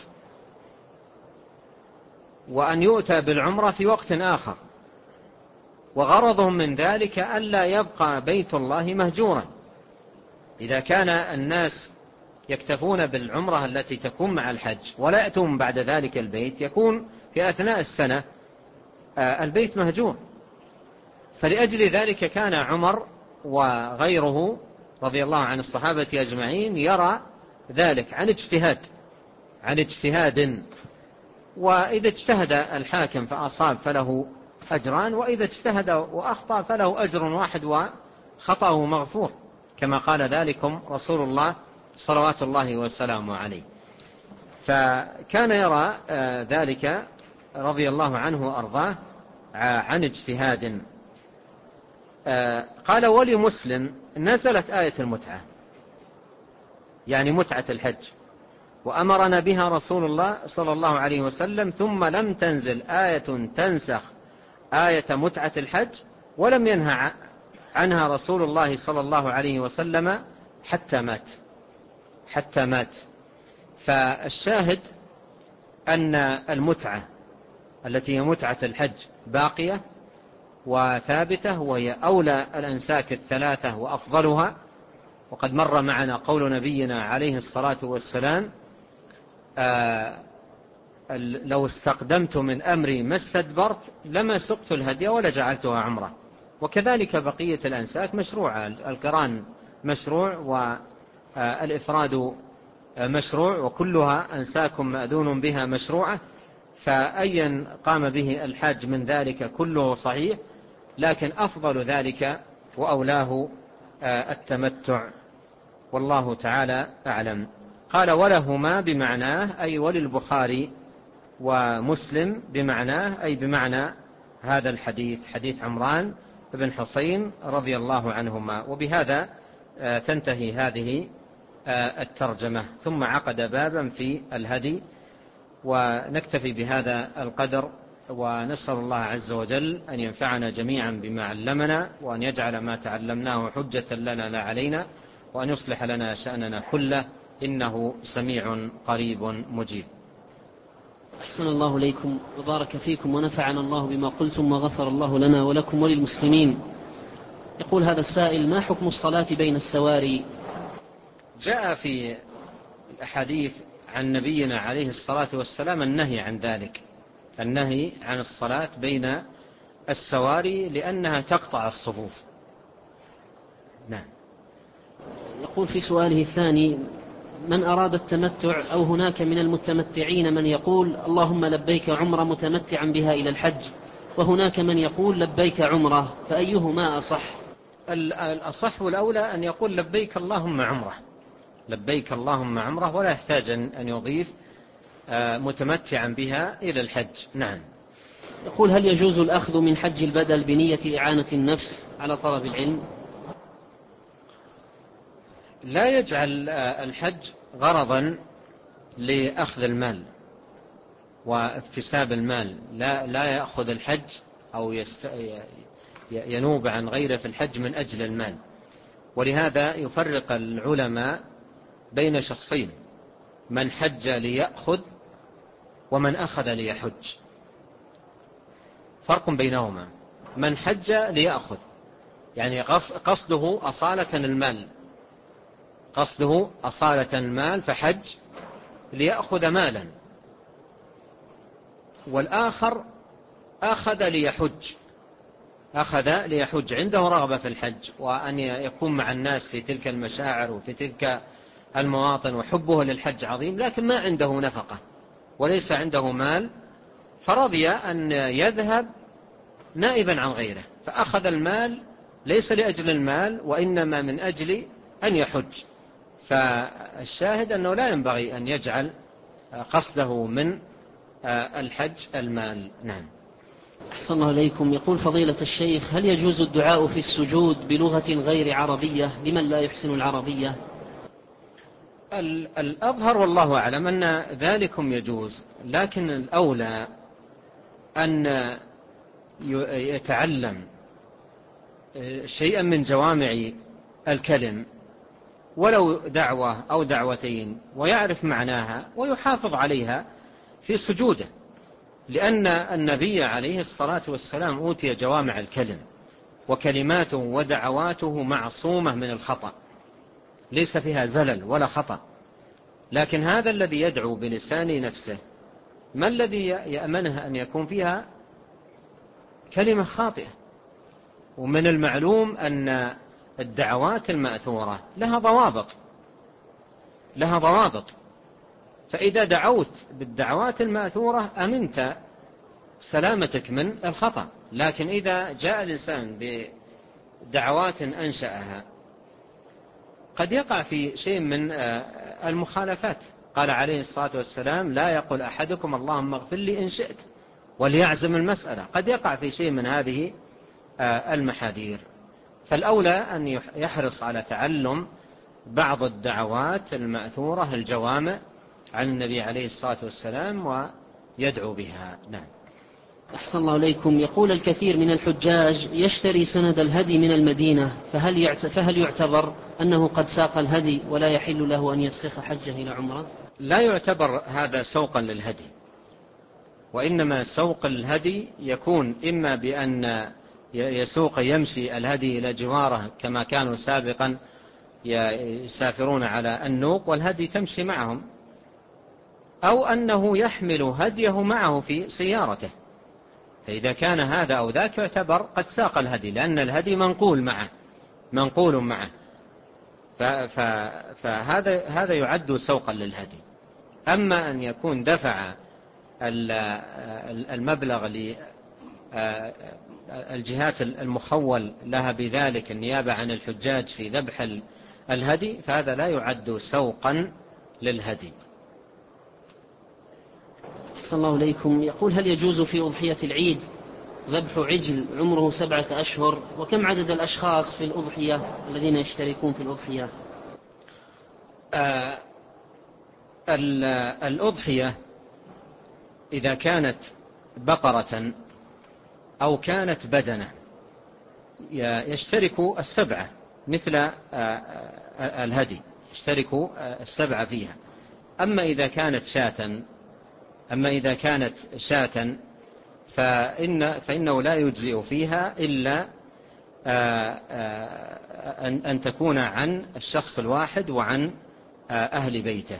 وأن يؤتى بالعمرة في وقت آخر، وغرضهم من ذلك ألا يبقى بيت الله مهجورا. إذا كان الناس يكتفون بالعمرة التي تكون مع الحج ولا يأتون بعد ذلك البيت، يكون في أثناء السنة البيت مهجور. فلأجل ذلك كان عمر وغيره رضي الله عن الصحابة أجمعين يرى ذلك عن اجتهاد. وإذا اجتهد الحاكم فأصاب فله أجران، وإذا اجتهد وأخطأ فله أجر واحد وخطأه مغفور، كما قال ذلكم رسول الله صلوات الله وسلامه عليه. فكان يرى ذلك رضي الله عنه وأرضاه عن اجتهاد. قال: ولمسلم: نزلت آية المتعة، يعني متعة الحج، وأمرنا بها رسول الله صلى الله عليه وسلم، ثم لم تنزل آية تنسخ آية متعة الحج، ولم ينهى عنها رسول الله صلى الله عليه وسلم حتى مات. فالشاهد أن المتعة التي هي متعة الحج باقية وثابتة، وهي أولى الأنساك الثلاثة وأفضلها. وقد مر معنا قول نبينا عليه الصلاة والسلام: لو استقدمت من أمري ما استدبرت لما سقت الهدي ولا جعلتها عمرة. وكذلك بقية الأنساك مشروعة، القران مشروع والإفراد مشروع، وكلها أنساك مأذون بها مشروعة. فأيا قام به الحاج من ذلك كله صحيح، لكن أفضل ذلك وأولاه التمتع، والله تعالى أعلم. قال: ولهما بمعناه، أي وللبخاري ومسلم بمعناه، أي بمعنى هذا الحديث، حديث عمران بن حسين رضي الله عنهما. وبهذا تنتهي هذه الترجمة. ثم عقد بابا في الهدي. ونكتفي بهذا القدر، ونسأل الله عز وجل أن ينفعنا جميعا بما علمنا، وأن يجعل ما تعلمناه حجة لنا لا علينا، وأن يصلح لنا شأننا كله، إنه سميع قريب مجيب. أحسن الله إليكم وبارك فيكم ونفعنا الله بما قلتم وغفر الله لنا ولكم وللمسلمين. يقول هذا السائل: ما حكم الصلاة بين السواري؟ جاء في الأحاديث عن نبينا عليه الصلاة والسلام النهي عن ذلك، النهي عن الصلاة بين السواري لأنها تقطع الصفوف. نعم. يقول في سؤاله الثاني: من أراد التمتع أو هناك من المتمتعين من يقول اللهم لبيك عمرة متمتعا بها إلى الحج، وهناك من يقول لبيك عمرة، فأيهما أصح؟ الأصح والأولى أن يقول لبيك اللهم عمرة، لبيك اللهم عمرة، ولا يحتاج أن يضيف متمتعا بها إلى الحج. نعم. يقول: هل يجوز الأخذ من حج البدل بنية إعانة النفس على طلب العلم؟ لا يجعل الحج غرضا لأخذ المال واكتساب المال، لا يأخذ الحج أو ينوب عن غيره في الحج من أجل المال. ولهذا يفرق العلماء بين شخصين: من حج ليأخذ ومن أخذ ليحج، فرق بينهما. من حج ليأخذ يعني قصده أصالة المال، قصده أصالة المال فحج ليأخذ مالا. والآخر أخذ ليحج، أخذ ليحج، عنده رغبة في الحج وأن يكون مع الناس في تلك المشاعر وفي تلك المواطن، وحبه للحج عظيم، لكن ما عنده نفقة وليس عنده مال، فرضي أن يذهب نائبا عن غيره، فأخذ المال ليس لأجل المال وإنما من أجل أن يحج. فالشاهد أنه لا ينبغي أن يجعل قصده من الحج المال. نعم. أحسن الله إليكم. يقول فضيلة الشيخ: هل يجوز الدعاء في السجود بلغة غير عربية لمن لا يحسن العربية؟ الأظهر والله أعلم أن ذلكم يجوز، لكن الأولى أن يتعلم شيئا من جوامع الكلم ولو دعوة أو دعوتين، ويعرف معناها ويحافظ عليها في سجوده، لأن النبي عليه الصلاة والسلام أوتي جوامع الكلم، وكلماته ودعواته معصومة من الخطأ، ليس فيها زلل ولا خطأ. لكن هذا الذي يدعو بلسان نفسه، ما الذي يأمنها أن يكون فيها كلمة خاطئة؟ ومن المعلوم أن الدعوات المأثورة لها ضوابط، فإذا دعوت بالدعوات المأثورة أمنت سلامتك من الخطأ. لكن إذا جاء الإنسان بدعوات أنشأها قد يقع في شيء من المخالفات. قال عليه الصلاة والسلام: لا يقول أحدكم اللهم اغفر لي إن شئت، وليعزم المسألة. قد يقع في شيء من هذه المحاذير. فالأولى أن يحرص على تعلم بعض الدعوات المأثورة الجوامع عن النبي عليه الصلاة والسلام ويدعو بها. نعم. أحسن الله إليكم. يقول الكثير من الحجاج يشتري سند الهدي من المدينة، فهل يعتبر أنه قد ساق الهدي ولا يحل له أن يفسخ حجه إلى عمره؟ لا يعتبر هذا سوقا للهدي، وإنما سوق الهدي يكون إما بأن يسوق يمشي الهدي إلى جواره كما كانوا سابقا يسافرون على النوق والهدي تمشي معهم، أو أنه يحمل هديه معه في سيارته، فإذا كان هذا أو ذاك يعتبر قد ساق الهدي، لأن الهدي منقول معه، فهذا يعد سوقا للهدي. أما أن يكون دفع المبلغ للجهات المخول لها بذلك النيابة عن الحجاج في ذبح الهدي، فهذا لا يعد سوقا للهدي. أحسن الله إليكم. يقول: هل يجوز في أضحية العيد ذبح عجل عمره 7 أشهر؟ وكم عدد الأشخاص في الأضحية الذين يشتركون في الأضحية؟ الأضحية إذا كانت بقرة أو كانت بدنة يشترك 7 مثل الهدي، يشترك 7 فيها. أما إذا كانت شاة فإنه لا يجزئ فيها إلا أن تكون عن الشخص الواحد وعن أهل بيته.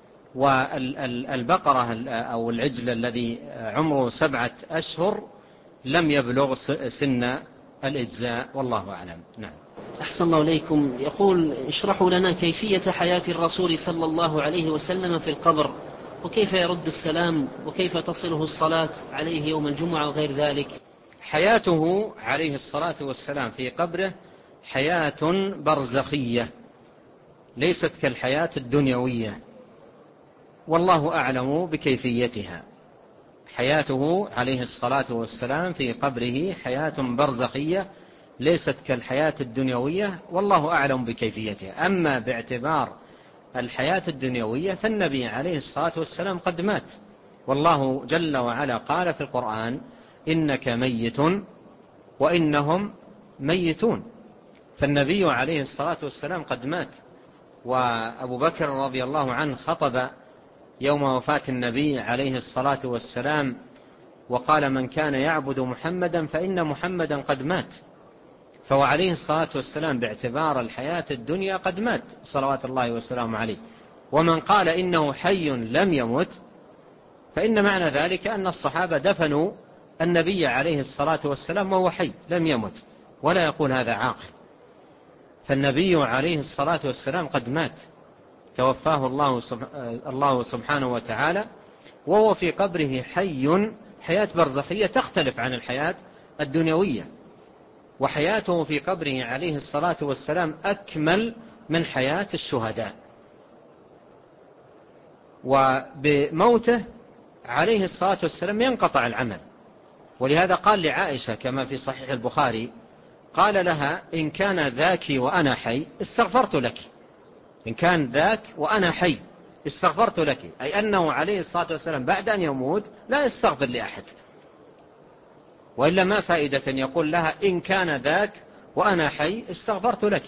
والبقرة أو العجل الذي عمره 7 أشهر لم يبلغ سن الإجزاء، والله أعلم. نعم. أحسن الله إليكم. يقول: اشرحوا لنا كيفية حياة الرسول صلى الله عليه وسلم في القبر، وكيف يرد السلام، وكيف تصله الصلاة عليه يوم الجمعة وغير ذلك. حياته عليه الصلاة والسلام في قبره حياة برزخية ليست كالحياة الدنيوية، والله أعلم بكيفيتها. حياته عليه الصلاة والسلام في قبره حياة برزخية ليست كالحياة الدنيوية، والله أعلم بكيفيتها. أما باعتبار الحياة الدنيوية فالنبي عليه الصلاة والسلام قد مات، والله جل وعلا قال في القرآن: إنك ميت وإنهم ميتون. فالنبي عليه الصلاة والسلام قد مات. وأبو بكر رضي الله عنه خطب يوم وفاة النبي عليه الصلاة والسلام وقال: من كان يعبد محمدا فإن محمدا قد مات. فهو عليه الصلاة والسلام باعتبار الحياة الدنيا قد مات صلوات الله وسلامه عليه. ومن قال إنه حي لم يمت فإن معنى ذلك أن الصحابة دفنوا النبي عليه الصلاة والسلام وهو حي لم يمت، ولا يقول هذا عاقل. فالنبي عليه الصلاة والسلام قد مات، توفاه الله سبحانه وتعالى، وهو في قبره حي حياة برزخية تختلف عن الحياة الدنيوية. وحياته في قبره عليه الصلاة والسلام أكمل من حياة الشهداء. وبموته عليه الصلاة والسلام ينقطع العمل، ولهذا قال لعائشة كما في صحيح البخاري، قال لها: إن كان ذاك وأنا حي استغفرت لك. إن كان ذاك وأنا حي استغفرت لك، أي أنه عليه الصلاة والسلام بعد أن يموت لا يستغفر لأحد، وإلا ما فائدة يقول لها: إن كان ذاك وأنا حي استغفرت لك.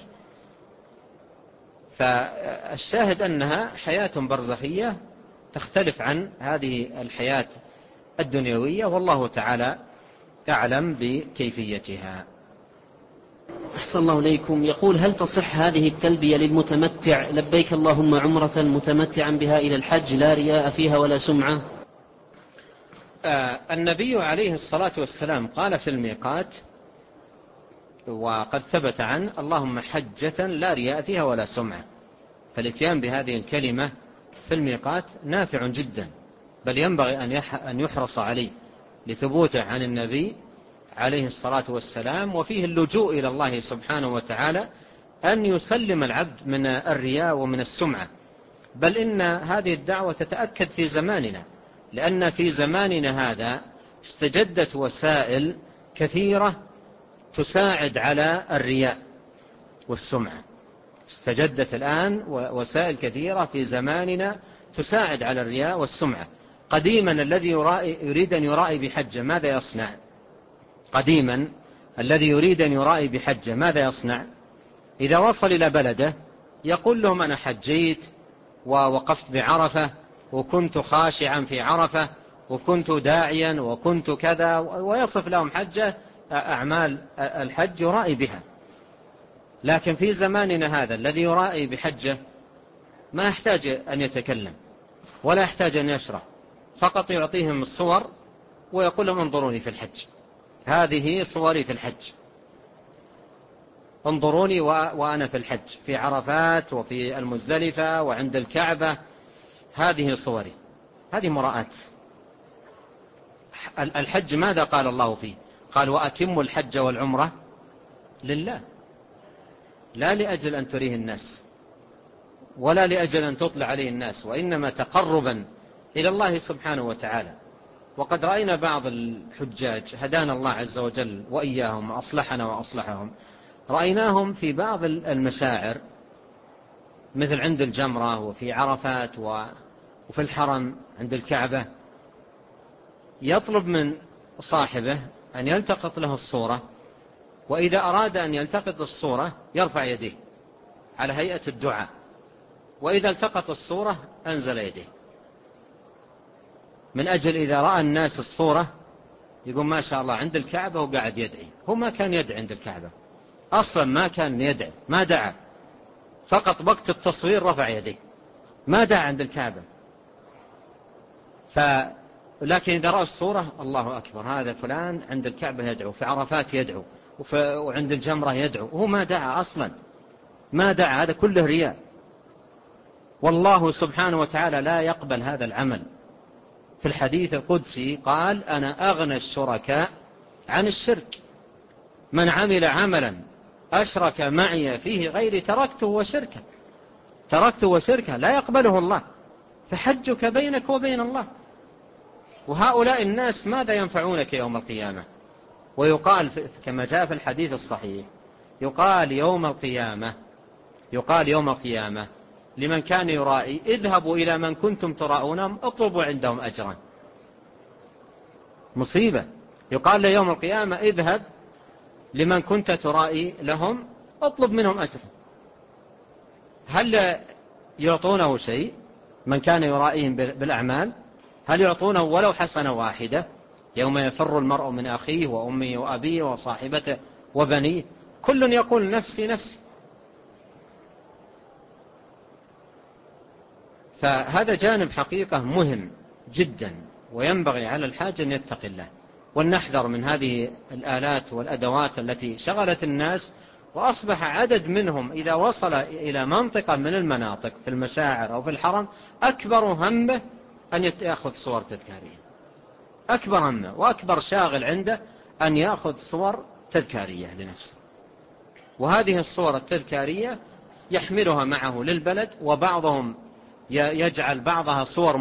فالشاهد أنها حياة برزخية تختلف عن هذه الحياة الدنيوية، والله تعالى أعلم بكيفيتها. أحسن الله إليكم. يقول: هل تصح هذه التلبية للمتمتع لبيك اللهم عمرة متمتعا بها إلى الحج لا رياء فيها ولا سمعة؟ النبي عليه الصلاة والسلام قال في الميقات وقد ثبت عنه: اللهم حجة لا رياء فيها ولا سمعة. فالاتيان بهذه الكلمة في الميقات نافع جدا، بل ينبغي أن يحرص عليه لثبوته عن النبي عليه الصلاة والسلام، وفيه اللجوء إلى الله سبحانه وتعالى أن يسلم العبد من الرياء ومن السمعة. بل إن هذه الدعوة تتأكد في زماننا، لأن في زماننا هذا استجدت وسائل كثيرة تساعد على الرياء والسمعة. استجدت الآن وسائل كثيرة في زماننا تساعد على الرياء والسمعة. قديما الذي يريد أن يرائي بحجة ماذا يصنع؟ قديما الذي يريد أن يرائي بحجة ماذا يصنع؟ إذا وصل إلى بلده يقول لهم: أنا حجيت ووقفت بعرفة وكنت خاشعا في عرفة وكنت داعيا وكنت كذا، ويصف لهم حجة أعمال الحج يرائي بها. لكن في زماننا هذا الذي يرائي بحجة ما يحتاج أن يتكلم ولا يحتاج أن يشرح، فقط يعطيهم الصور ويقول لهم انظروني في الحج، هذه صوري في الحج، انظروني وأنا في الحج في عرفات وفي المزدلفة وعند الكعبة، هذه صوري. هذه مراءة. الحج ماذا قال الله فيه؟ قال وأتموا الحج والعمرة لله، لا لأجل أن تريه الناس ولا لأجل أن تطلع عليه الناس، وإنما تقربا إلى الله سبحانه وتعالى. وقد رأينا بعض الحجاج هدانا الله عز وجل وإياهم وأصلحنا وأصلحهم، رأيناهم في بعض المشاعر مثل عند الجمرة وفي عرفات وفي الحرم عند الكعبة، يطلب من صاحبه أن يلتقط له الصورة، وإذا أراد أن يلتقط الصورة يرفع يديه على هيئة الدعاء، وإذا التقط الصورة أنزل يديه، من أجل إذا رأى الناس الصورة يقول ما شاء الله عند الكعبة وقاعد يدعي. هو ما كان يدعي عند الكعبة أصلا، ما كان يدعي، ما دعا، فقط وقت التصوير رفع يديه، ما دعا عند الكعبة. لكن إذا رأى الصورة الله أكبر، هذا فلان عند الكعبة يدعو، في عرفات يدعو، وعند الجمرة يدعو، وهو ما دعا أصلا، ما دعا، هذا كله رياء. والله سبحانه وتعالى لا يقبل هذا العمل. في الحديث القدسي قال أنا أغنى الشركاء عن الشرك، من عمل عملا أشرك معي فيه غيري تركته وشركه لا يقبله الله، فحجك بينك وبين الله. وهؤلاء الناس ماذا ينفعونك يوم القيامة؟ ويقال كما جاء في الحديث الصحيح، يقال يوم القيامة لمن كان يرائي اذهبوا إلى من كنتم تراؤونهم اطلبوا عندهم أجرا. مصيبة. يقال له يوم القيامة اذهب لمن كنت ترائي لهم اطلب منهم أجرا. هل يعطونه شيء من كان يرائيهم بالأعمال؟ هل يعطونه ولو حسنة واحدة؟ يوم يفر المرء من أخيه وأمه وأبيه وصاحبته وبنيه كل يقول نفسي نفسي. فهذا جانب حقيقة مهم جدا، وينبغي على الحاج أن يتقي الله، ولنحذر من هذه الآلات والأدوات التي شغلت الناس، وأصبح عدد منهم إذا وصل إلى منطقة من المناطق في المشاعر أو في الحرم أكبر همه أن يأخذ صور تذكارية، أكبر همه وأكبر شاغل عنده أن يأخذ صور تذكارية لنفسه. وهذه الصور التذكارية يحملها معه للبلد، وبعضهم يجعل بعضها صور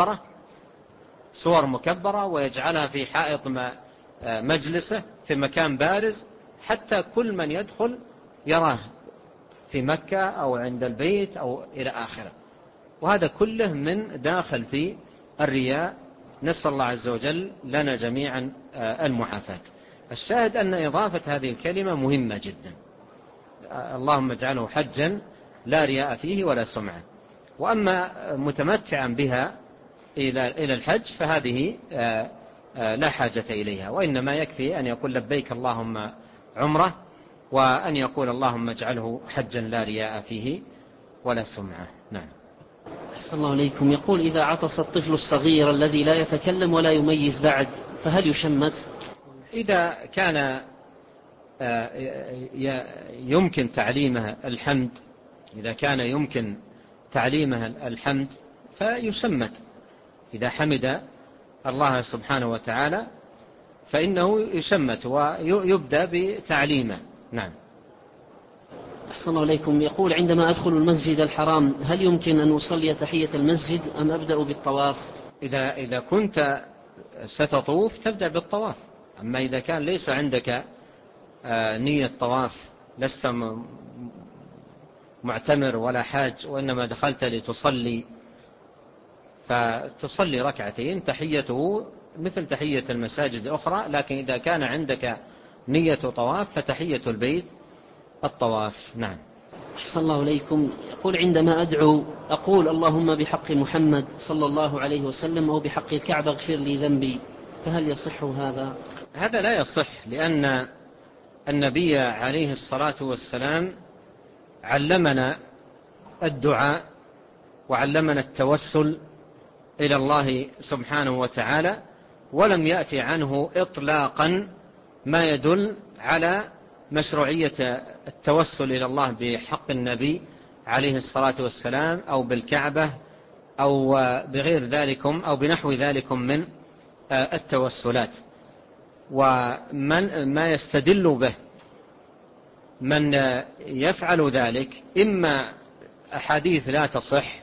مكبرة ويجعلها في حائط مجلسه في مكان بارز، حتى كل من يدخل يراه في مكة أو عند البيت أو إلى آخره. وهذا كله من داخل في الرياء، نسأل الله عز وجل لنا جميعا المعافاة. الشاهد أن إضافة هذه الكلمة مهمة جدا، اللهم اجعله حجا لا رياء فيه ولا سمعة. وأما متمتعا بها إلى الحج فهذه لا حاجة إليها، وإنما يكفي أن يقول لبيك اللهم عمرة، وأن يقول اللهم اجعله حجا لا رياء فيه ولا سمعة. نعم. أحسن الله عليكم. يقول إذا عطس الطفل الصغير الذي لا يتكلم ولا يميز بعد فهل يشمت؟ إذا كان يمكن تعليمه الحمد، إذا كان يمكن تعليمه الحمد فيشمت. إذا حمد الله سبحانه وتعالى فإنه يشمت ويبدأ بتعليمه. نعم. أحسن الله عليكم. يقول عندما أدخل المسجد الحرام هل يمكن أن أصلي تحية المسجد أم أبدأ بالطواف؟ إذا كنت ستطوف تبدأ بالطواف. أما إذا كان ليس عندك نية طواف، لست معتمر ولا حاج، وإنما دخلت لتصلي، فتصلي ركعتين تحيته مثل تحية المساجد الأخرى. لكن إذا كان عندك نية طواف فتحية البيت الطواف. نعم. أحسن الله إليكم. يقول عندما أدعو أقول اللهم بحق محمد صلى الله عليه وسلم أو بحق الكعبة اغفر لي ذنبي، فهل يصح هذا؟ هذا لا يصح، لأن النبي عليه الصلاة والسلام علمنا الدعاء وعلمنا التوسل إلى الله سبحانه وتعالى، ولم يأتي عنه إطلاقا ما يدل على مشروعية التوسل إلى الله بحق النبي عليه الصلاة والسلام أو بالكعبة أو بغير ذلكم أو بنحو ذلكم من التوسلات. ومن ما يستدل به من يفعل ذلك إما أحاديث لا تصح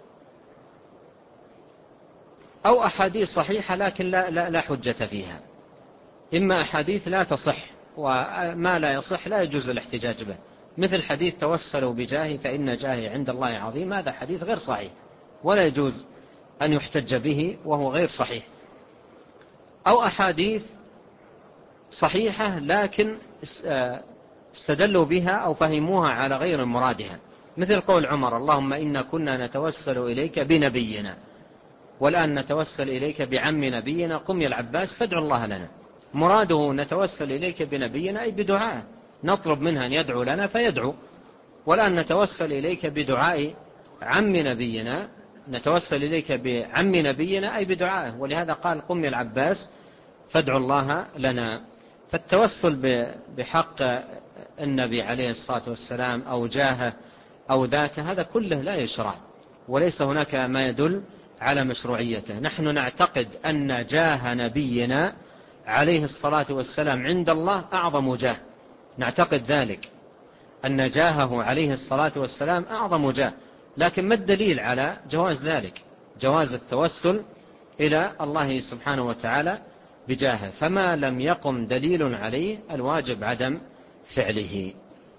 أو أحاديث صحيحة لكن لا حجة فيها. إما أحاديث لا تصح، وما لا يصح لا يجوز الاحتجاج به، مثل حديث توسلوا بجاهي فإن جاهي عند الله عظيم، هذا حديث غير صحيح ولا يجوز أن يحتج به وهو غير صحيح. أو أحاديث صحيحة لكن استدلوا بها أو فهموها على غير مرادها، مثل قول عمر اللهم إنا كنا نتوسل إليك بنبينا والآن نتوسل إليك بعم نبينا قم يا العباس فادعو الله لنا. مراده نتوسل إليك بنبينا أي بدعاء، نطلب منها أن يدعو لنا فيدعو، والآن نتوسل إليك بدعاء عم نبينا، نتوسل إليك بعم نبينا أي بدعاء، ولهذا قال قم يا العباس فادعو الله لنا. فالتوسل بحق النبي عليه الصلاة والسلام أو جاهه أو ذاته هذا كله لا يشرع، وليس هناك ما يدل على مشروعيته. نحن نعتقد أن جاه نبينا عليه الصلاة والسلام عند الله أعظم جاه، نعتقد ذلك أن جاهه عليه الصلاة والسلام أعظم جاه، لكن ما الدليل على جواز ذلك؟ جواز التوسل إلى الله سبحانه وتعالى بجاهه، فما لم يقم دليل عليه الواجب عدم فعله.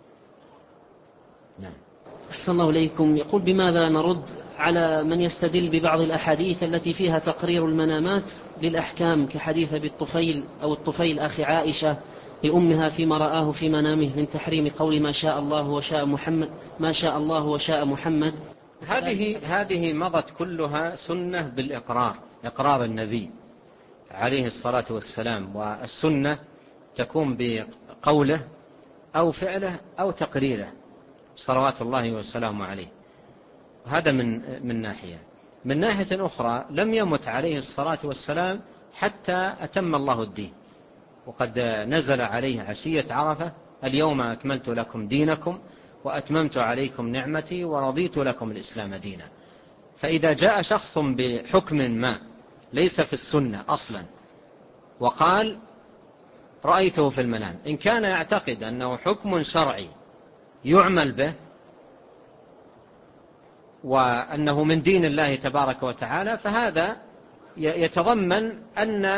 نعم. أحسن الله إليكم. يقول بماذا نرد على من يستدل ببعض الأحاديث التي فيها تقرير المنامات للأحكام كحديث بالطفيل أو الطفيل أخي عائشة لأمها فيما رآه في منامه من تحريم قول ما شاء الله وشاء محمد ما شاء الله وشاء محمد؟ هذه مضت كلها سنة بالإقرار، إقرار النبي عليه الصلاة والسلام، والسنة تكون بقوله أو فعله أو تقريره صلوات الله وسلامه عليه. هذا من ناحية. من ناحية أخرى لم يمت عليه الصلاة والسلام حتى أتم الله الدين، وقد نزل عليه عشية عرفة اليوم أكملت لكم دينكم وأتممت عليكم نعمتي ورضيت لكم الإسلام دينا. فإذا جاء شخص بحكم ما ليس في السنة أصلا وقال رأيته في المنام، إن كان يعتقد أنه حكم شرعي يعمل به وأنه من دين الله تبارك وتعالى، فهذا يتضمن أن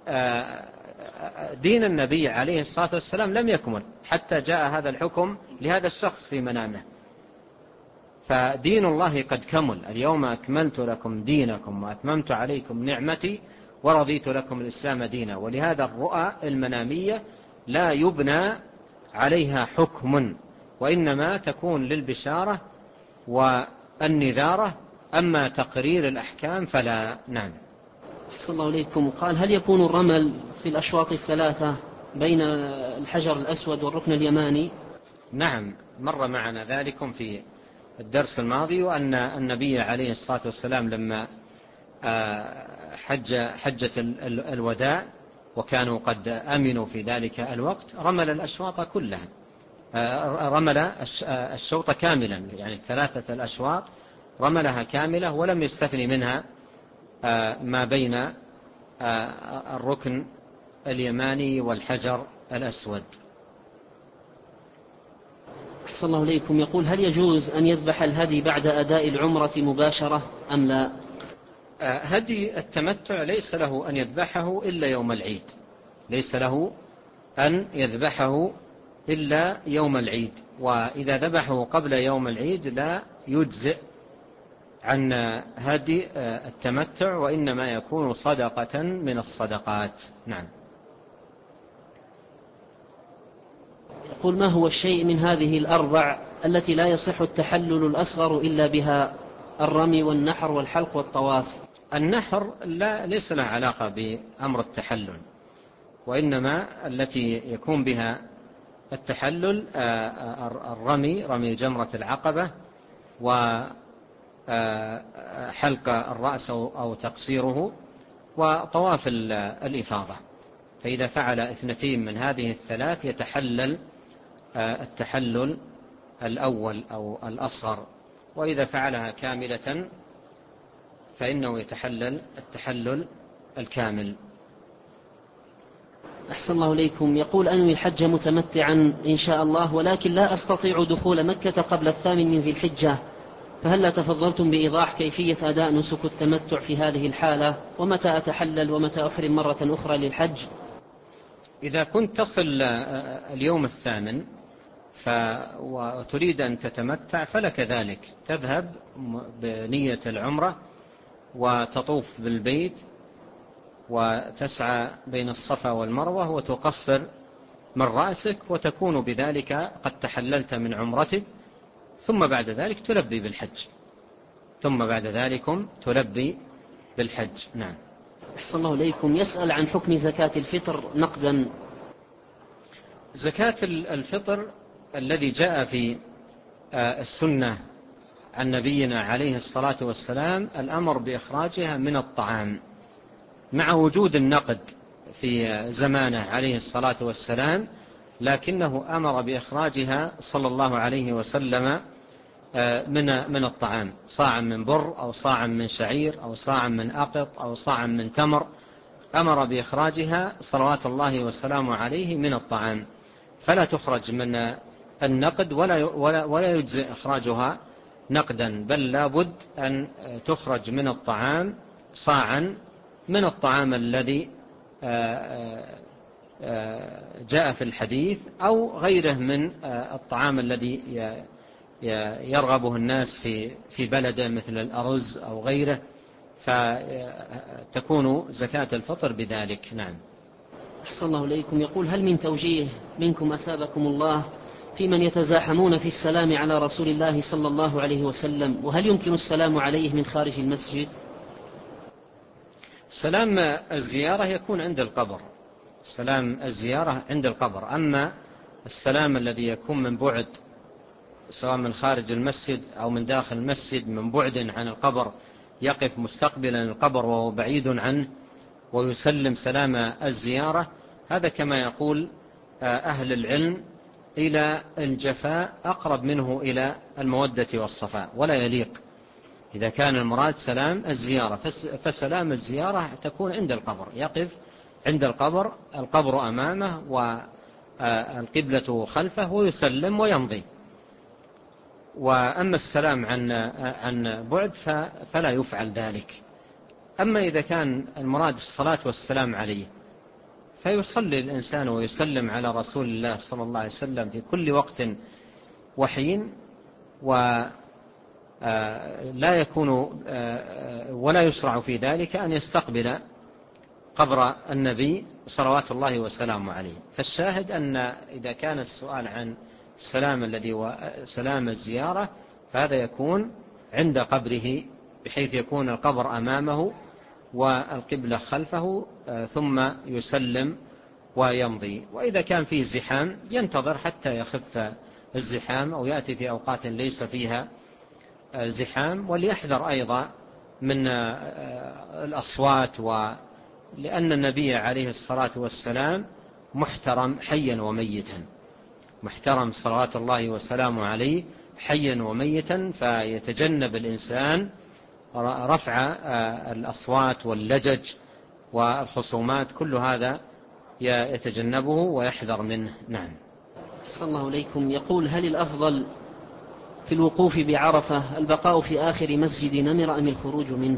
دين النبي عليه الصلاة والسلام لم يكمل حتى جاء هذا الحكم لهذا الشخص في منامه. فدين الله قد كمل، اليوم أكملت لكم دينكم وأتممت عليكم نعمتي ورضيت لكم الإسلام دينا. ولهذا الرؤى المنامية لا يبنى عليها حكم، وإنما تكون للبشارة والنذارة، أما تقرير الأحكام فلا. نعم. أحسن الله إليكم. قال هل يكون الرمل في الأشواط الثلاثة بين الحجر الأسود والركن اليماني؟ نعم، مر معنا ذلك في الدرس الماضي، وأن النبي عليه الصلاة والسلام لما حجة الوداع وكانوا قد أمنوا في ذلك الوقت رمل الأشواط كلها، رمل الشوط كاملا، يعني 3 الأشواط رملها كاملة ولم يستثني منها ما بين الركن اليماني والحجر الأسود. أحسن الله إليكم. يقول هل يجوز أن يذبح الهدي بعد أداء العمرة مباشرة أم لا؟ هدي التمتع ليس له أن يذبحه إلا يوم العيد، ليس له أن يذبحه إلا يوم العيد، وإذا ذبحه قبل يوم العيد لا يجزئ عن هدي التمتع، وإنما يكون صدقة من الصدقات. نعم. يقول ما هو الشيء من هذه الأربع التي لا يصح التحلل الأصغر إلا بها: الرمي والنحر والحلق والطواف. النحر ليس له علاقة بأمر التحلل، وإنما التي يكون بها التحلل رمي جمرة العقبة، وحلق الرأس أو تقصيره، وطواف الإفاضة. فإذا فعل 2 من هذه الثلاث يتحلل التحلل الأول أو الأصغر، وإذا فعلها كاملة فإنه يتحلل التحلل الكامل. أحسن الله إليكم. يقول: أنوي الحج متمتعا إن شاء الله، ولكن لا أستطيع دخول مكة قبل 8 من ذي الحجة، فهل لا تفضلتم بإيضاح كيفية أداء نسك التمتع في هذه الحالة، ومتى أتحلل ومتى أحرم مرة أخرى للحج؟ إذا كنت تصل اليوم 8 وتريد أن تتمتع فلك ذلك، تذهب بنية العمرة وتطوف بالبيت وتسعى بين الصفا والمروة وتقصر من رأسك، وتكون بذلك قد تحللت من عمرتك، ثم بعد ذلك تلبي بالحج. نعم. أحسن الله إليكم. يسأل عن حكم زكاة الفطر نقدا. زكاة الفطر الذي جاء في السنة عن نبينا عليه الصلاة والسلام الأمر بإخراجها من الطعام، مع وجود النقد في زمانه عليه الصلاة والسلام، لكنه أمر بإخراجها صلى الله عليه وسلم من الطعام، صاعا من بر أو صاعا من شعير أو صاعا من أقط أو صاعا من تمر، أمر بإخراجها صلوات الله وسلامه عليه من الطعام، فلا تخرج من النقد ولا يجزئ إخراجها نقدا، بل لابد أن تخرج من الطعام صاعا من الطعام الذي جاء في الحديث، أو غيره من الطعام الذي يرغبه الناس في بلده مثل الأرز أو غيره، فتكون زكاة الفطر بذلك. نعم. أحسن الله إليكم. يقول: هل من توجيه منكم أثابكم الله في من يتزاحمون في السلام على رسول الله صلى الله عليه وسلم، وهل يمكن السلام عليه من خارج المسجد؟ سلام الزيارة يكون عند القبر، سلام الزيارة عند القبر، أما السلام الذي يكون من بعد، سواء من خارج المسجد أو من داخل المسجد، من بعد عن القبر، يقف مستقبلا القبر وهو بعيد عنه ويسلم سلام الزيارة، هذا كما يقول أهل العلم إلى الجفاء أقرب منه إلى المودة والصفاء، ولا يليق. إذا كان المراد سلام الزيارة فسلام الزيارة تكون عند القبر، يقف عند القبر، القبر أمامه والقبلة خلفه، ويسلم ويمضي. وأما السلام عن بعد فلا يفعل ذلك. أما إذا كان المراد الصلاة والسلام عليه فيصلي الإنسان ويسلم على رسول الله صلى الله عليه وسلم في كل وقت وحين، ولا يكون ولا يشرع في ذلك أن يستقبل قبر النبي صلوات الله وسلامه عليه. فالشاهد أن إذا كان السؤال عن السلام الذي وسلام الزيارة فهذا يكون عند قبره، بحيث يكون القبر أمامه والقبلة خلفه، ثم يسلم ويمضي. وإذا كان فيه زحام ينتظر حتى يخف الزحام أو يأتي في أوقات ليس فيها زحام، وليحذر أيضا من الأصوات، لأن النبي عليه الصلاة والسلام محترم حيا وميتا، محترم صلوات الله وسلامه عليه حيا وميتا، فيتجنب الإنسان رفع الأصوات واللجج والخصومات، كل هذا يتجنبه ويحذر منه. نعم. أحسن الله إليكم. يقول: هل الأفضل في الوقوف بعرفة البقاء في آخر مسجد نمرة أم الخروج منه؟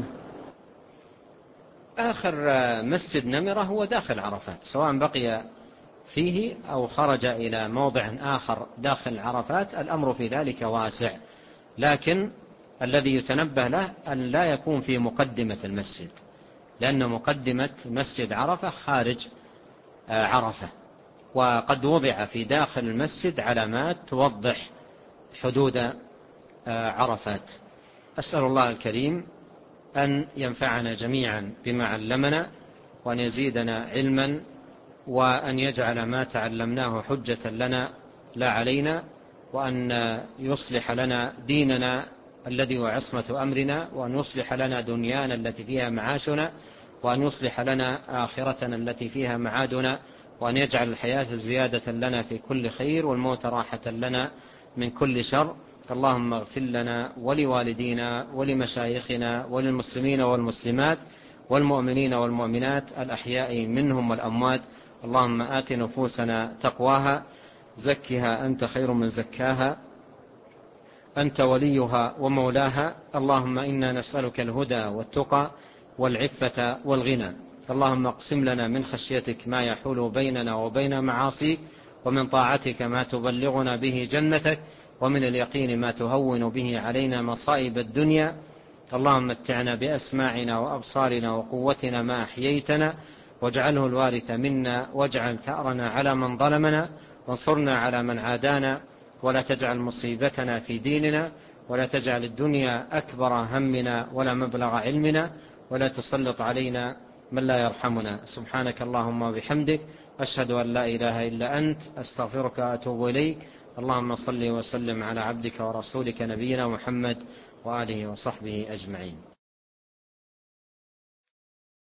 آخر مسجد نمرة هو داخل عرفات، سواء بقي فيه أو خرج إلى موضع آخر داخل عرفات، الأمر في ذلك واسع، لكن الذي يتنبه له أن لا يكون في مقدمة المسجد، لأن مقدمة مسجد عرفة خارج عرفة، وقد وضع في داخل المسجد علامات توضح حدود عرفات. أسأل الله الكريم أن ينفعنا جميعا بما علمنا، وأن يزيدنا علما، وأن يجعل ما تعلمناه حجة لنا لا علينا، وأن يصلح لنا ديننا الذي هو عصمة أمرنا، وأن يصلح لنا دنيانا التي فيها معاشنا، وأن يصلح لنا آخرتنا التي فيها معادنا، وأن يجعل الحياة زيادة لنا في كل خير والموت راحة لنا من كل شر. اللهم اغفر لنا ولوالدينا ولمشايخنا وللمسلمين والمسلمات والمؤمنين والمؤمنات الأحياء منهم والأموات. اللهم آت نفوسنا تقواها، زكها أنت خير من زكاها، أنت وليها ومولاها. اللهم إنا نسألك الهدى والتقى والعفة والغنى. اللهم اقسم لنا من خشيتك ما يحول بيننا وبين معاصيك، ومن طاعتك ما تبلغنا به جنتك، ومن اليقين ما تهون به علينا مصائب الدنيا. اللهم متعنا بأسماعنا وأبصارنا وقوتنا ما أحييتنا، واجعله الوارث منا، واجعل ثأرنا على من ظلمنا، وانصرنا على من عادانا، ولا تجعل مصيبتنا في ديننا، ولا تجعل الدنيا أكبر همنا ولا مبلغ علمنا، ولا تسلط علينا من لا يرحمنا. سبحانك اللهم وبحمدك، أشهد أن لا إله إلا أنت، أستغفرك وأتوب إليك. اللهم صل وسلم على عبدك ورسولك نبينا محمد وآله وصحبه أجمعين.